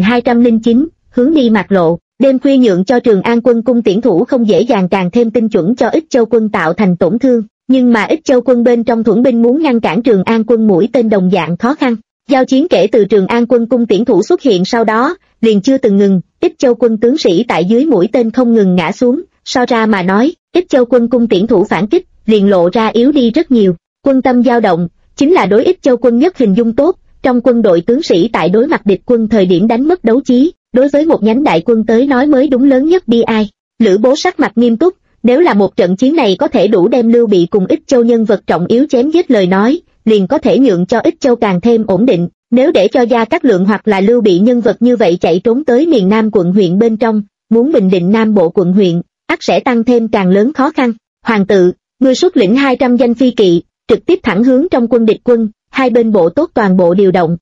2209, hướng đi mạc lộ, đêm khuya nhượng cho Trường An quân cung tiễn thủ không dễ dàng càng thêm tinh chuẩn cho Ích Châu quân tạo thành tổn thương, nhưng mà Ích Châu quân bên trong thuẫn binh muốn ngăn cản Trường An quân mũi tên đồng dạng khó khăn. Giao chiến kể từ Trường An quân cung tiễn thủ xuất hiện sau đó, liền chưa từng ngừng, Ích Châu quân tướng sĩ tại dưới mũi tên không ngừng ngã xuống, so ra mà nói, Ích Châu quân cung tiễn thủ phản kích, liền lộ ra yếu đi rất nhiều. Quân tâm dao động, chính là đối Ích Châu quân nhất hình dung tốt, trong quân đội tướng sĩ tại đối mặt địch quân thời điểm đánh mất đấu trí, đối với một nhánh đại quân tới nói mới đúng lớn nhất bi ai. Lữ Bố sắc mặt nghiêm túc, nếu là một trận chiến này có thể đủ đem Lưu Bị cùng Ích Châu nhân vật trọng yếu chém giết lời nói, liền có thể nhượng cho Ích Châu càng thêm ổn định, Nếu để cho Gia Cát Lượng hoặc là Lưu Bị nhân vật như vậy chạy trốn tới miền Nam quận huyện bên trong, muốn bình định Nam Bộ quận huyện, ắt sẽ tăng thêm càng lớn khó khăn. Hoàng tự, ngươi xuất lĩnh 200 danh phi kỵ, trực tiếp thẳng hướng trong quân địch quân, hai bên bộ tốt toàn bộ điều động.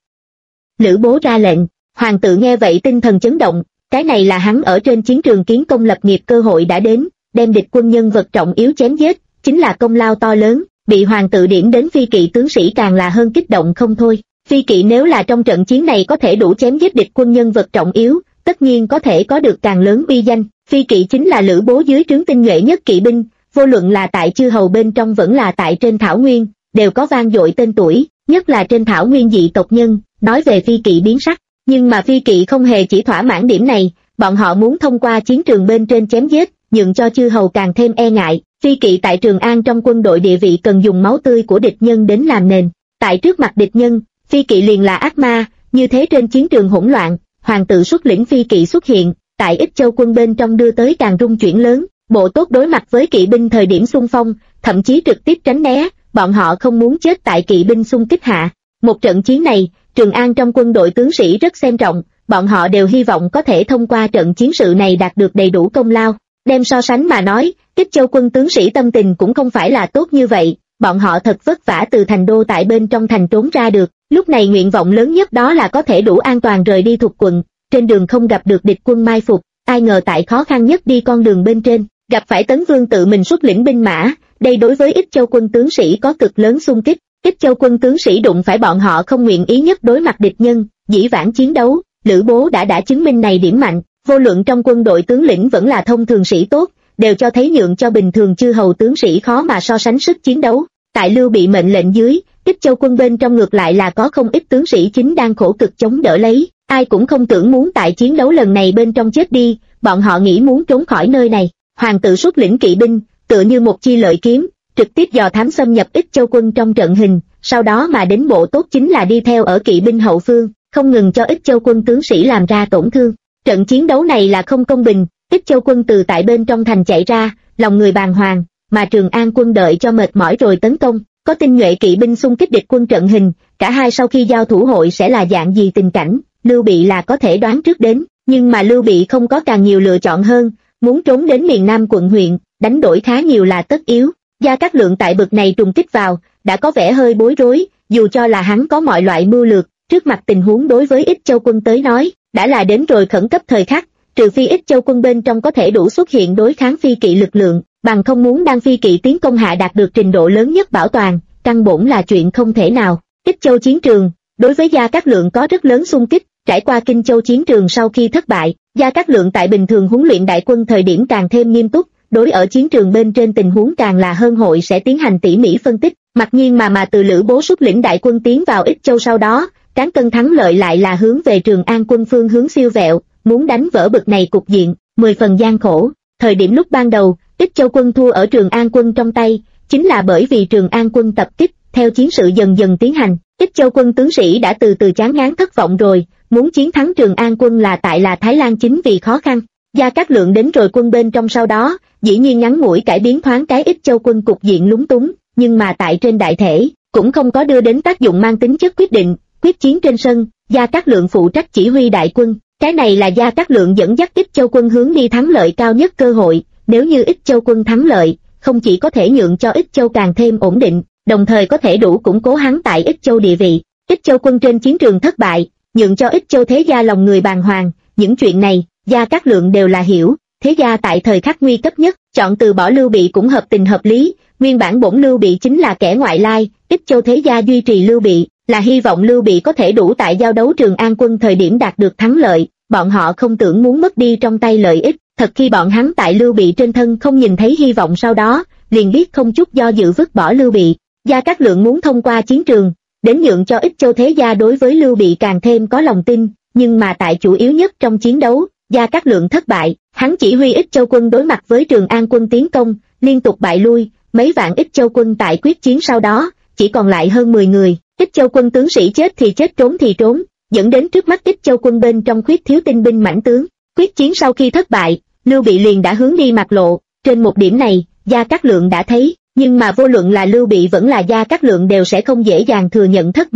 Lữ Bố ra lệnh, hoàng tự nghe vậy tinh thần chấn động, cái này là hắn ở trên chiến trường kiến công lập nghiệp cơ hội đã đến, đem địch quân nhân vật trọng yếu chém giết, chính là công lao to lớn, bị hoàng tự điểm đến phi kỵ tướng sĩ càng là hơn kích động không thôi. Phi kỵ nếu là trong trận chiến này có thể đủ chém giết địch quân nhân vật trọng yếu, tất nhiên có thể có được càng lớn uy danh. Phi kỵ chính là Lữ Bố dưới trướng tinh nhuệ nhất kỵ binh, vô luận là tại chư hầu bên trong vẫn là tại trên thảo nguyên, đều có vang dội tên tuổi, nhất là trên thảo nguyên dị tộc nhân, nói về phi kỵ biến sắc. Nhưng mà phi kỵ không hề chỉ thỏa mãn điểm này, bọn họ muốn thông qua chiến trường bên trên chém giết, nhượng cho chư hầu càng thêm e ngại. Phi kỵ tại Trường An trong quân đội địa vị cần dùng máu tươi của địch nhân đến làm nền. Tại trước mặt địch nhân, phi kỵ liền là ác ma, như thế trên chiến trường hỗn loạn, hoàng tự xuất lĩnh phi kỵ xuất hiện, tại Ích Châu quân bên trong đưa tới càng rung chuyển lớn. Bộ tốt đối mặt với kỵ binh thời điểm xung phong, thậm chí trực tiếp tránh né, bọn họ không muốn chết tại kỵ binh xung kích hạ. Một trận chiến này, Trường An trong quân đội tướng sĩ rất xem trọng, bọn họ đều hy vọng có thể thông qua trận chiến sự này đạt được đầy đủ công lao. Đem so sánh mà nói, Ích Châu quân tướng sĩ tâm tình cũng không phải là tốt như vậy, bọn họ thật vất vả từ thành đô tại bên trong thành trốn ra được, lúc này nguyện vọng lớn nhất đó là có thể đủ an toàn rời đi thuộc quận, trên đường không gặp được địch quân mai phục, ai ngờ tại khó khăn nhất đi con đường bên trên, gặp phải Tấn Vương tự mình xuất lĩnh binh mã, đây đối với Ích Châu quân tướng sĩ có cực lớn xung kích. Ích Châu quân tướng sĩ đụng phải bọn họ không nguyện ý nhất đối mặt địch nhân, dĩ vãng chiến đấu, Lữ Bố đã chứng minh này điểm mạnh, vô luận trong quân đội tướng lĩnh vẫn là thông thường sĩ tốt, đều cho thấy nhượng cho bình thường chư hầu tướng sĩ khó mà so sánh sức chiến đấu. Tại Lưu Bị mệnh lệnh dưới, Ích Châu quân bên trong ngược lại là có không ít tướng sĩ chính đang khổ cực chống đỡ lấy, ai cũng không tưởng muốn tại chiến đấu lần này bên trong chết đi, bọn họ nghĩ muốn trốn khỏi nơi này. Hoàng tự xuất lĩnh kỵ binh, tựa như một chi lợi kiếm, trực tiếp dò thám xâm nhập Ích Châu quân trong trận hình, sau đó mà đến bộ tốt chính là đi theo ở kỵ binh hậu phương, không ngừng cho Ích Châu quân tướng sĩ làm ra tổn thương. Trận chiến đấu này là không công bình, Ích Châu quân từ tại bên trong thành chạy ra, lòng người bàng hoàng, mà Trường An quân đợi cho mệt mỏi rồi tấn công, có tinh nhuệ kỵ binh xung kích địch quân trận hình, cả hai sau khi giao thủ hội sẽ là dạng gì tình cảnh, Lưu Bị là có thể đoán trước đến, nhưng mà Lưu Bị không có càng nhiều lựa chọn hơn, muốn trốn đến miền Nam quận huyện, đánh đổi khá nhiều là tất yếu. Gia Cát Lượng tại bực này trùng kích vào, đã có vẻ hơi bối rối, dù cho là hắn có mọi loại mưu lược, trước mặt tình huống đối với Ích Châu quân tới nói, đã là đến rồi khẩn cấp thời khắc, trừ phi Ích Châu quân bên trong có thể đủ xuất hiện đối kháng phi kỵ lực lượng, bằng không muốn đang phi kỵ tiến công hạ đạt được trình độ lớn nhất bảo toàn, căn bổn là chuyện không thể nào. Ích Châu chiến trường, đối với Gia Cát Lượng có rất lớn xung kích, trải qua Kinh Châu chiến trường sau khi thất bại, Gia Cát Lượng tại bình thường huấn luyện đại quân thời điểm càng thêm nghiêm túc, đối ở chiến trường bên trên tình huống càng là hơn hội sẽ tiến hành tỉ mỉ phân tích. Mặc nhiên mà từ Lữ Bố xuất lĩnh đại quân tiến vào Ích Châu sau đó, cán cân thắng lợi lại là hướng về Trường An quân phương hướng siêu vẹo, muốn đánh vỡ bực này cục diện, 10 phần gian khổ. Thời điểm lúc ban đầu, Ích Châu quân thua ở Trường An quân trong tay, chính là bởi vì Trường An quân tập kích, theo chiến sự dần dần tiến hành, Ích Châu quân tướng sĩ đã từ từ chán ngán thất vọng rồi, muốn chiến thắng Trường An quân là tại là Thái Lan chính vì khó khăn. Gia Cát Lượng đến rồi quân bên trong sau đó, dĩ nhiên ngắn ngủi cải biến thoáng cái Ích Châu quân cục diện lúng túng, nhưng mà tại trên đại thể, cũng không có đưa đến tác dụng mang tính chất quyết định. Quyết chiến trên sân, Gia Cát Lượng phụ trách chỉ huy đại quân, cái này là Gia Cát Lượng dẫn dắt Ích Châu quân hướng đi thắng lợi cao nhất cơ hội, nếu như Ích Châu quân thắng lợi, không chỉ có thể nhượng cho Ích Châu càng thêm ổn định, đồng thời có thể đủ củng cố hắn tại Ích Châu địa vị. Ích Châu quân trên chiến trường thất bại, nhượng cho Ích Châu thế gia lòng người bàng hoàng, những chuyện này, Gia Cát Lượng đều là hiểu, thế gia tại thời khắc nguy cấp nhất, chọn từ bỏ Lưu Bị cũng hợp tình hợp lý, nguyên bản bổn Lưu Bị chính là kẻ ngoại lai, Ích Châu thế gia duy trì Lưu Bị, là hy vọng Lưu Bị có thể đủ tại giao đấu Trường An quân thời điểm đạt được thắng lợi, bọn họ không tưởng muốn mất đi trong tay lợi ích, thật khi bọn hắn tại Lưu Bị trên thân không nhìn thấy hy vọng sau đó, liền biết không chút do dự vứt bỏ Lưu Bị. Gia Cát Lượng muốn thông qua chiến trường, đến nhượng cho Ích Châu thế gia đối với Lưu Bị càng thêm có lòng tin, nhưng mà tại chủ yếu nhất trong chiến đấu, Gia Cát Lượng thất bại, hắn chỉ huy Ích Châu quân đối mặt với Trường An quân tiến công, liên tục bại lui, mấy vạn Ích Châu quân tại quyết chiến sau đó, chỉ còn lại hơn 10 người, Ích Châu quân tướng sĩ chết thì chết trốn thì trốn, dẫn đến trước mắt Ích Châu quân bên trong khuyết thiếu tinh binh mãnh tướng. Quyết chiến sau khi thất bại, Lưu Bị liền đã hướng đi mặt lộ, trên một điểm này, Gia Cát Lượng đã thấy, nhưng mà vô luận là Lưu Bị vẫn là Gia Cát Lượng đều sẽ không dễ dàng thừa nhận thất bại,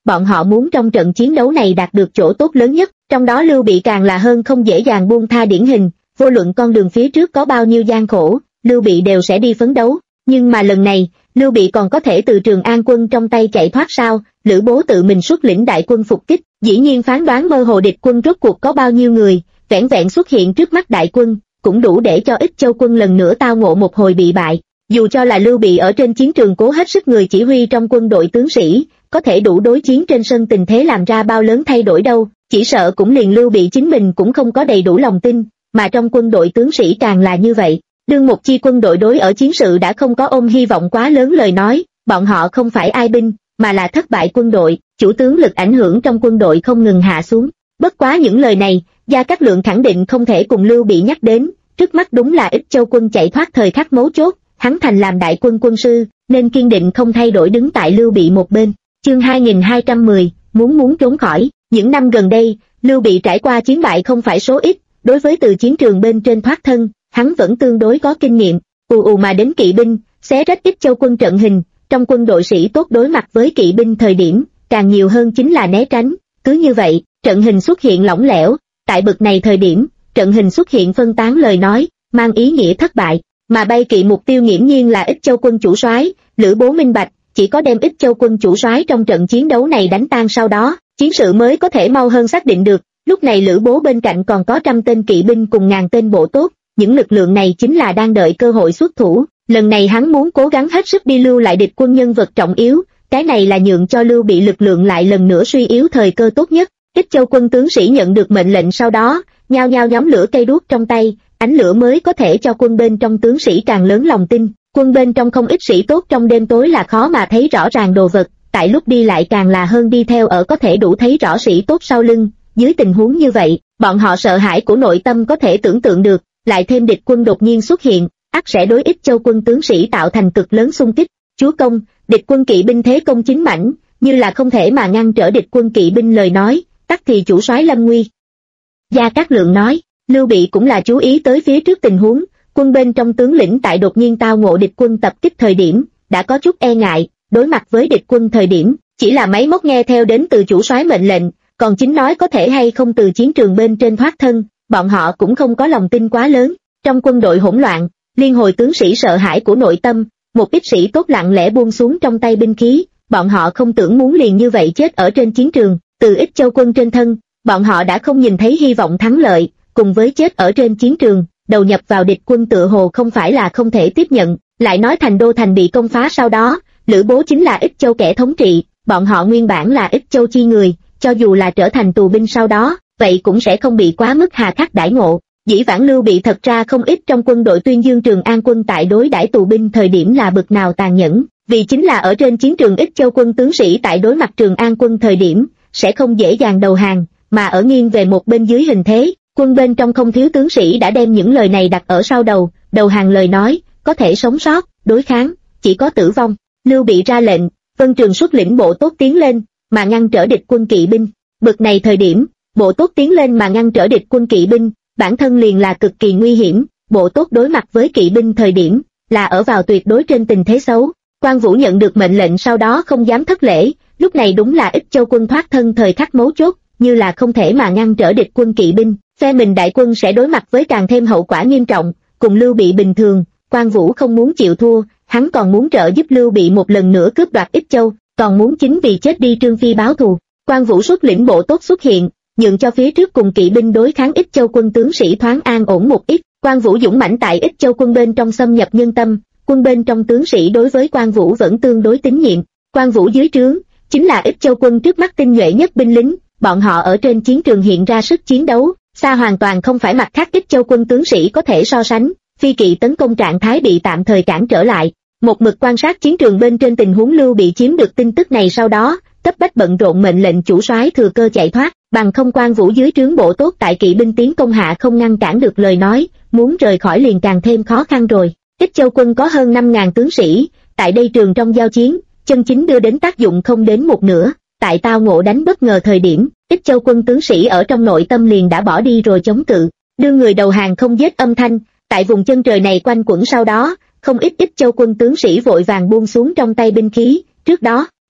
bọn họ muốn trong trận chiến đấu này đạt được chỗ tốt lớn nhất, trong đó Lưu Bị càng là hơn không dễ dàng buông tha điển hình, vô luận con đường phía trước có bao nhiêu gian khổ, Lưu Bị đều sẽ đi phấn đấu. Nhưng mà lần này, Lưu Bị còn có thể từ Trường An quân trong tay chạy thoát sao? Lữ Bố tự mình xuất lĩnh đại quân phục kích, dĩ nhiên phán đoán mơ hồ địch quân rốt cuộc có bao nhiêu người, vẻn vẹn xuất hiện trước mắt đại quân, cũng đủ để cho Ích Châu quân lần nữa tao ngộ một hồi bị bại. Dù cho là Lưu Bị ở trên chiến trường cố hết sức người chỉ huy trong quân đội tướng sĩ, có thể đủ đối chiến trên sân tình thế làm ra bao lớn thay đổi đâu, chỉ sợ cũng liền Lưu Bị chính mình cũng không có đầy đủ lòng tin, mà trong quân đội tướng sĩ càng là như vậy. Đương một chi quân đội đối ở chiến sự đã không có ôm hy vọng quá lớn lời nói, bọn họ không phải ai binh, mà là thất bại quân đội, chủ tướng lực ảnh hưởng trong quân đội không ngừng hạ xuống. Bất quá những lời này, Gia Cát Lượng khẳng định không thể cùng Lưu Bị nhắc đến, trước mắt đúng là Ích Châu quân chạy thoát thời khắc mấu chốt, hắn thành làm đại quân quân sư, nên kiên định không thay đổi đứng tại Lưu Bị một bên. Chương 2210, muốn trốn khỏi. Những năm gần đây, Lưu Bị trải qua chiến bại không phải số ít, đối với từ chiến trường bên trên thoát thân, hắn vẫn tương đối có kinh nghiệm. Mà đến kỵ binh, xé rách Ích Châu quân trận hình, trong quân đội sĩ tốt đối mặt với kỵ binh thời điểm, càng nhiều hơn chính là né tránh. Cứ như vậy, trận hình xuất hiện lỏng lẻo, tại bực này thời điểm, trận hình xuất hiện phân tán lời nói, mang ý nghĩa thất bại, mà bay kỵ mục tiêu nghiễm nhiên là Ích Châu quân chủ soái. Lữ Bố minh bạch, chỉ có đem Ích Châu quân chủ soái trong trận chiến đấu này đánh tan sau đó, chiến sự mới có thể mau hơn xác định được. Lúc này Lữ Bố bên cạnh còn có 100 tên kỵ binh cùng 1000 tên bộ tốt, những lực lượng này chính là đang đợi cơ hội xuất thủ. Lần này hắn muốn cố gắng hết sức đi lưu lại địch quân nhân vật trọng yếu, cái này là nhượng cho Lưu Bị lực lượng lại lần nữa suy yếu thời cơ tốt nhất. Ích Châu quân tướng sĩ nhận được mệnh lệnh sau đó, nhao nhao nhóm lửa cây đuốc trong tay, ánh lửa mới có thể cho quân bên trong tướng sĩ càng lớn lòng tin. Quân bên trong không ít sĩ tốt trong đêm tối là khó mà thấy rõ ràng đồ vật, tại lúc đi lại càng là hơn đi theo ở có thể đủ thấy rõ sĩ tốt sau lưng. Dưới tình huống như vậy, bọn họ sợ hãi của nội tâm có thể tưởng tượng được, lại thêm địch quân đột nhiên xuất hiện, ắt sẽ đối Ích Châu quân tướng sĩ tạo thành cực lớn xung kích. Chúa công, địch quân kỵ binh thế công chính mãnh, như là không thể mà ngăn trở địch quân kỵ binh lời nói, tắc thì chủ soái lâm nguy. Gia Cát Lượng nói, Lưu Bị cũng là chú ý tới phía trước tình huống, quân bên trong tướng lĩnh tại đột nhiên tao ngộ địch quân tập kích thời điểm, đã có chút e ngại, đối mặt với địch quân thời điểm, chỉ là máy móc nghe theo đến từ chủ soái mệnh lệnh, còn chính nói có thể hay không từ chiến trường bên trên thoát thân, bọn họ cũng không có lòng tin quá lớn. Trong quân đội hỗn loạn, liên hồi tướng sĩ sợ hãi của nội tâm, một ít sĩ tốt lặng lẽ buông xuống trong tay binh khí, bọn họ không tưởng muốn liền như vậy chết ở trên chiến trường. Từ Ích Châu quân trên thân, bọn họ đã không nhìn thấy hy vọng thắng lợi, cùng với chết ở trên chiến trường, đầu nhập vào địch quân tựa hồ không phải là không thể tiếp nhận. Lại nói thành đô thành bị công phá sau đó, Lữ Bố chính là Ích Châu kẻ thống trị, bọn họ nguyên bản là Ích Châu chi người, cho dù là trở thành tù binh sau đó, vậy cũng sẽ không bị quá mức hà khắc đãi ngộ. Dĩ vãng Lưu Bị thật ra không ít trong quân đội tuyên dương Trường An quân tại đối đãi tù binh thời điểm là bực nào tàn nhẫn, vì chính là ở trên chiến trường Ích Châu quân tướng sĩ tại đối mặt Trường An quân thời điểm, sẽ không dễ dàng đầu hàng, mà ở nghiêng về một bên dưới hình thế, quân bên trong không thiếu tướng sĩ đã đem những lời này đặt ở sau đầu, đầu hàng lời nói, có thể sống sót, đối kháng, chỉ có tử vong. Lưu Bị ra lệnh, Vân Trường xuất lĩnh bộ tốt tiến lên, mà ngăn trở địch quân kỵ binh. Bực này thời điểm, bộ tốt tiến lên mà ngăn trở địch quân kỵ binh, bản thân liền là cực kỳ nguy hiểm, bộ tốt đối mặt với kỵ binh thời điểm, là ở vào tuyệt đối trên tình thế xấu. Quan Vũ nhận được mệnh lệnh sau đó không dám thất lễ, lúc này đúng là Ích Châu quân thoát thân thời khắc mấu chốt, như là không thể mà ngăn trở địch quân kỵ binh, phe mình đại quân sẽ đối mặt với càng thêm hậu quả nghiêm trọng. Cùng Lưu Bị bình thường, Quan Vũ không muốn chịu thua, hắn còn muốn trợ giúp Lưu Bị một lần nữa cướp đoạt Ích Châu, còn muốn chính vì chết đi Trương Phi báo thù. Quan Vũ xuất lĩnh bộ tốt xuất hiện, nhượng cho phía trước cùng kỵ binh đối kháng Ích Châu quân tướng sĩ thoáng an ổn một ít. Quan Vũ dũng mãnh tại Ích Châu quân bên trong xâm nhập nhân tâm, quân bên trong tướng sĩ đối với Quan Vũ vẫn tương đối tín nhiệm. Quan Vũ dưới trướng chính là Ích Châu quân trước mắt tinh nhuệ nhất binh lính, bọn họ ở trên chiến trường hiện ra sức chiến đấu, xa hoàn toàn không phải mặt khác Ích Châu quân tướng sĩ có thể so sánh. Phi kỵ tấn công trạng thái bị tạm thời cản trở lại. Một mực quan sát chiến trường bên trên tình huống Lưu Bị chiếm được tin tức này sau đó, cấp bách bận rộn mệnh lệnh chủ soái thừa cơ chạy thoát, bằng không Quan Vũ dưới trướng bộ tốt tại kỵ binh tiến công hạ không ngăn cản được lời nói, muốn rời khỏi liền càng thêm khó khăn rồi. Ích Châu quân có hơn 5.000 tướng sĩ, tại đây trường trong giao chiến, chân chính đưa đến tác dụng không đến một nửa. Tại tao ngộ đánh bất ngờ thời điểm, Ích Châu quân tướng sĩ ở trong nội tâm liền đã bỏ đi rồi chống cự, đưa người đầu hàng không giết âm thanh, tại vùng chân trời này quanh quẩn sau đó, không ít Ích Châu quân tướng sĩ vội vàng buông xuống trong tay binh khí. Trước đó,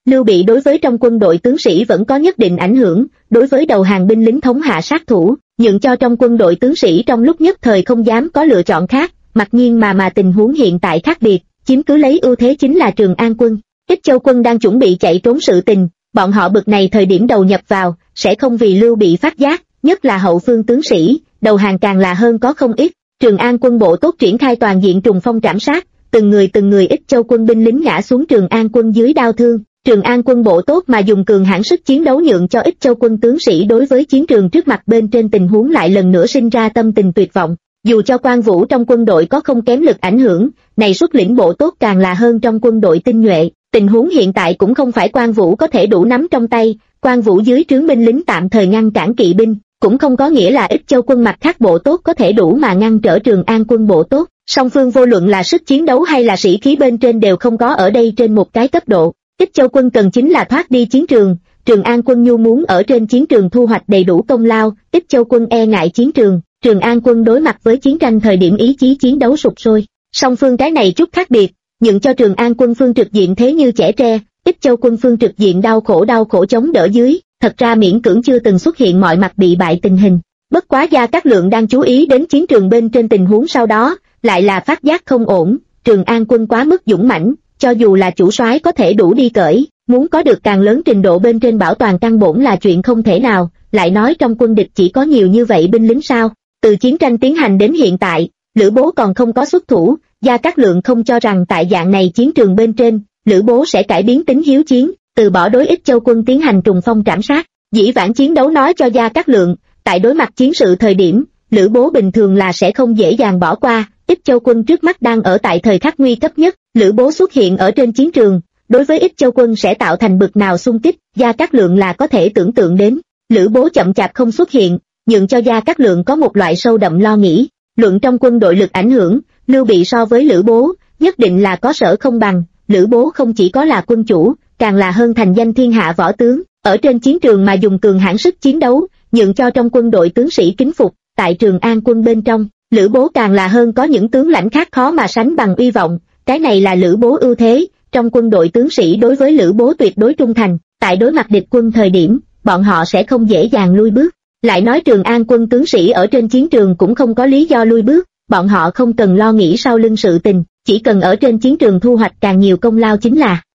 Lưu Bị đối với trong quân đội tướng sĩ vẫn có nhất định ảnh hưởng, đối với đầu hàng binh lính thống hạ sát thủ, nhượng cho trong quân đội tướng sĩ trong lúc nhất thời không dám có lựa chọn khác, mặc nhiên mà tình huống hiện tại khác biệt, chiếm cứ lấy ưu thế chính là Trường An quân. Ích Châu quân đang chuẩn bị chạy trốn sự tình, bọn họ bực này thời điểm đầu nhập vào, sẽ không vì Lưu Bị phát giác, nhất là hậu phương tướng sĩ, đầu hàng càng là hơn có không ít. Trường An quân bộ tốt triển khai toàn diện trùng phong trảm sát, từng người Ích Châu quân binh lính ngã xuống Trường An quân dưới đao thương. Trường An quân bộ tốt mà dùng cường hãn sức chiến đấu nhượng cho Ích Châu quân tướng sĩ đối với chiến trường trước mặt bên trên tình huống lại lần nữa sinh ra tâm tình tuyệt vọng. Dù cho Quan Vũ trong quân đội có không kém lực ảnh hưởng, này xuất lĩnh bộ tốt càng là hơn trong quân đội tinh nhuệ. Tình huống hiện tại cũng không phải Quan Vũ có thể đủ nắm trong tay, Quan Vũ dưới trướng binh lính tạm thời ngăn cản kỵ binh, cũng không có nghĩa là Ích Châu quân mặt khác bộ tốt có thể đủ mà ngăn trở Trường An quân bộ tốt. Song phương vô luận là sức chiến đấu hay là sĩ khí bên trên đều không có ở đây trên một cái cấp độ. Ích Châu quân cần chính là thoát đi chiến trường, Trường An quân nhu muốn ở trên chiến trường thu hoạch đầy đủ công lao, Ích Châu quân e ngại chiến trường, Trường An quân đối mặt với chiến tranh thời điểm ý chí chiến đấu sụp sôi. Song phương cái này chút khác biệt, nhượng cho Trường An quân phương trực diện thế như chẻ tre, Ích Châu quân phương trực diện đau khổ chống đỡ dưới, thật ra miễn cưỡng chưa từng xuất hiện mọi mặt bị bại tình hình. Bất quá Gia Cát Lượng đang chú ý đến chiến trường bên trên tình huống sau đó, lại là phát giác không ổn, Trường An quân quá mức dũng mãnh, cho dù là chủ soái có thể đủ đi cởi, muốn có được càng lớn trình độ bên trên bảo toàn căn bổn là chuyện không thể nào, lại nói trong quân địch chỉ có nhiều như vậy binh lính sao. Từ chiến tranh tiến hành đến hiện tại, Lữ Bố còn không có xuất thủ, Gia Cát Lượng không cho rằng tại dạng này chiến trường bên trên, Lữ Bố sẽ cải biến tính hiếu chiến, từ bỏ đối Ích Châu quân tiến hành trùng phong trảm sát. Dĩ vãng chiến đấu nói cho Gia Cát Lượng, tại đối mặt chiến sự thời điểm, Lữ Bố bình thường là sẽ không dễ dàng bỏ qua, Ích Châu quân trước mắt đang ở tại thời khắc nguy cấp nhất, Lữ Bố xuất hiện ở trên chiến trường, đối với Ích Châu quân sẽ tạo thành bực nào xung kích, Gia Cát Lượng là có thể tưởng tượng đến. Lữ Bố chậm chạp không xuất hiện, nhượng cho Gia Cát Lượng có một loại sâu đậm lo nghĩ. Luận trong quân đội lực ảnh hưởng, Lưu Bị so với Lữ Bố, nhất định là có sở không bằng. Lữ Bố không chỉ có là quân chủ, càng là hơn thành danh thiên hạ võ tướng, ở trên chiến trường mà dùng cường hãn sức chiến đấu, nhượng cho trong quân đội tướng sĩ kính phục. Tại Trường An quân bên trong, Lữ Bố càng là hơn có những tướng lãnh khác khó mà sánh bằng uy vọng, cái này là Lữ Bố ưu thế. Trong quân đội tướng sĩ đối với Lữ Bố tuyệt đối trung thành, tại đối mặt địch quân thời điểm, bọn họ sẽ không dễ dàng lui bước. Lại nói Trường An quân tướng sĩ ở trên chiến trường cũng không có lý do lui bước, bọn họ không cần lo nghĩ sau lưng sự tình, chỉ cần ở trên chiến trường thu hoạch càng nhiều công lao chính là.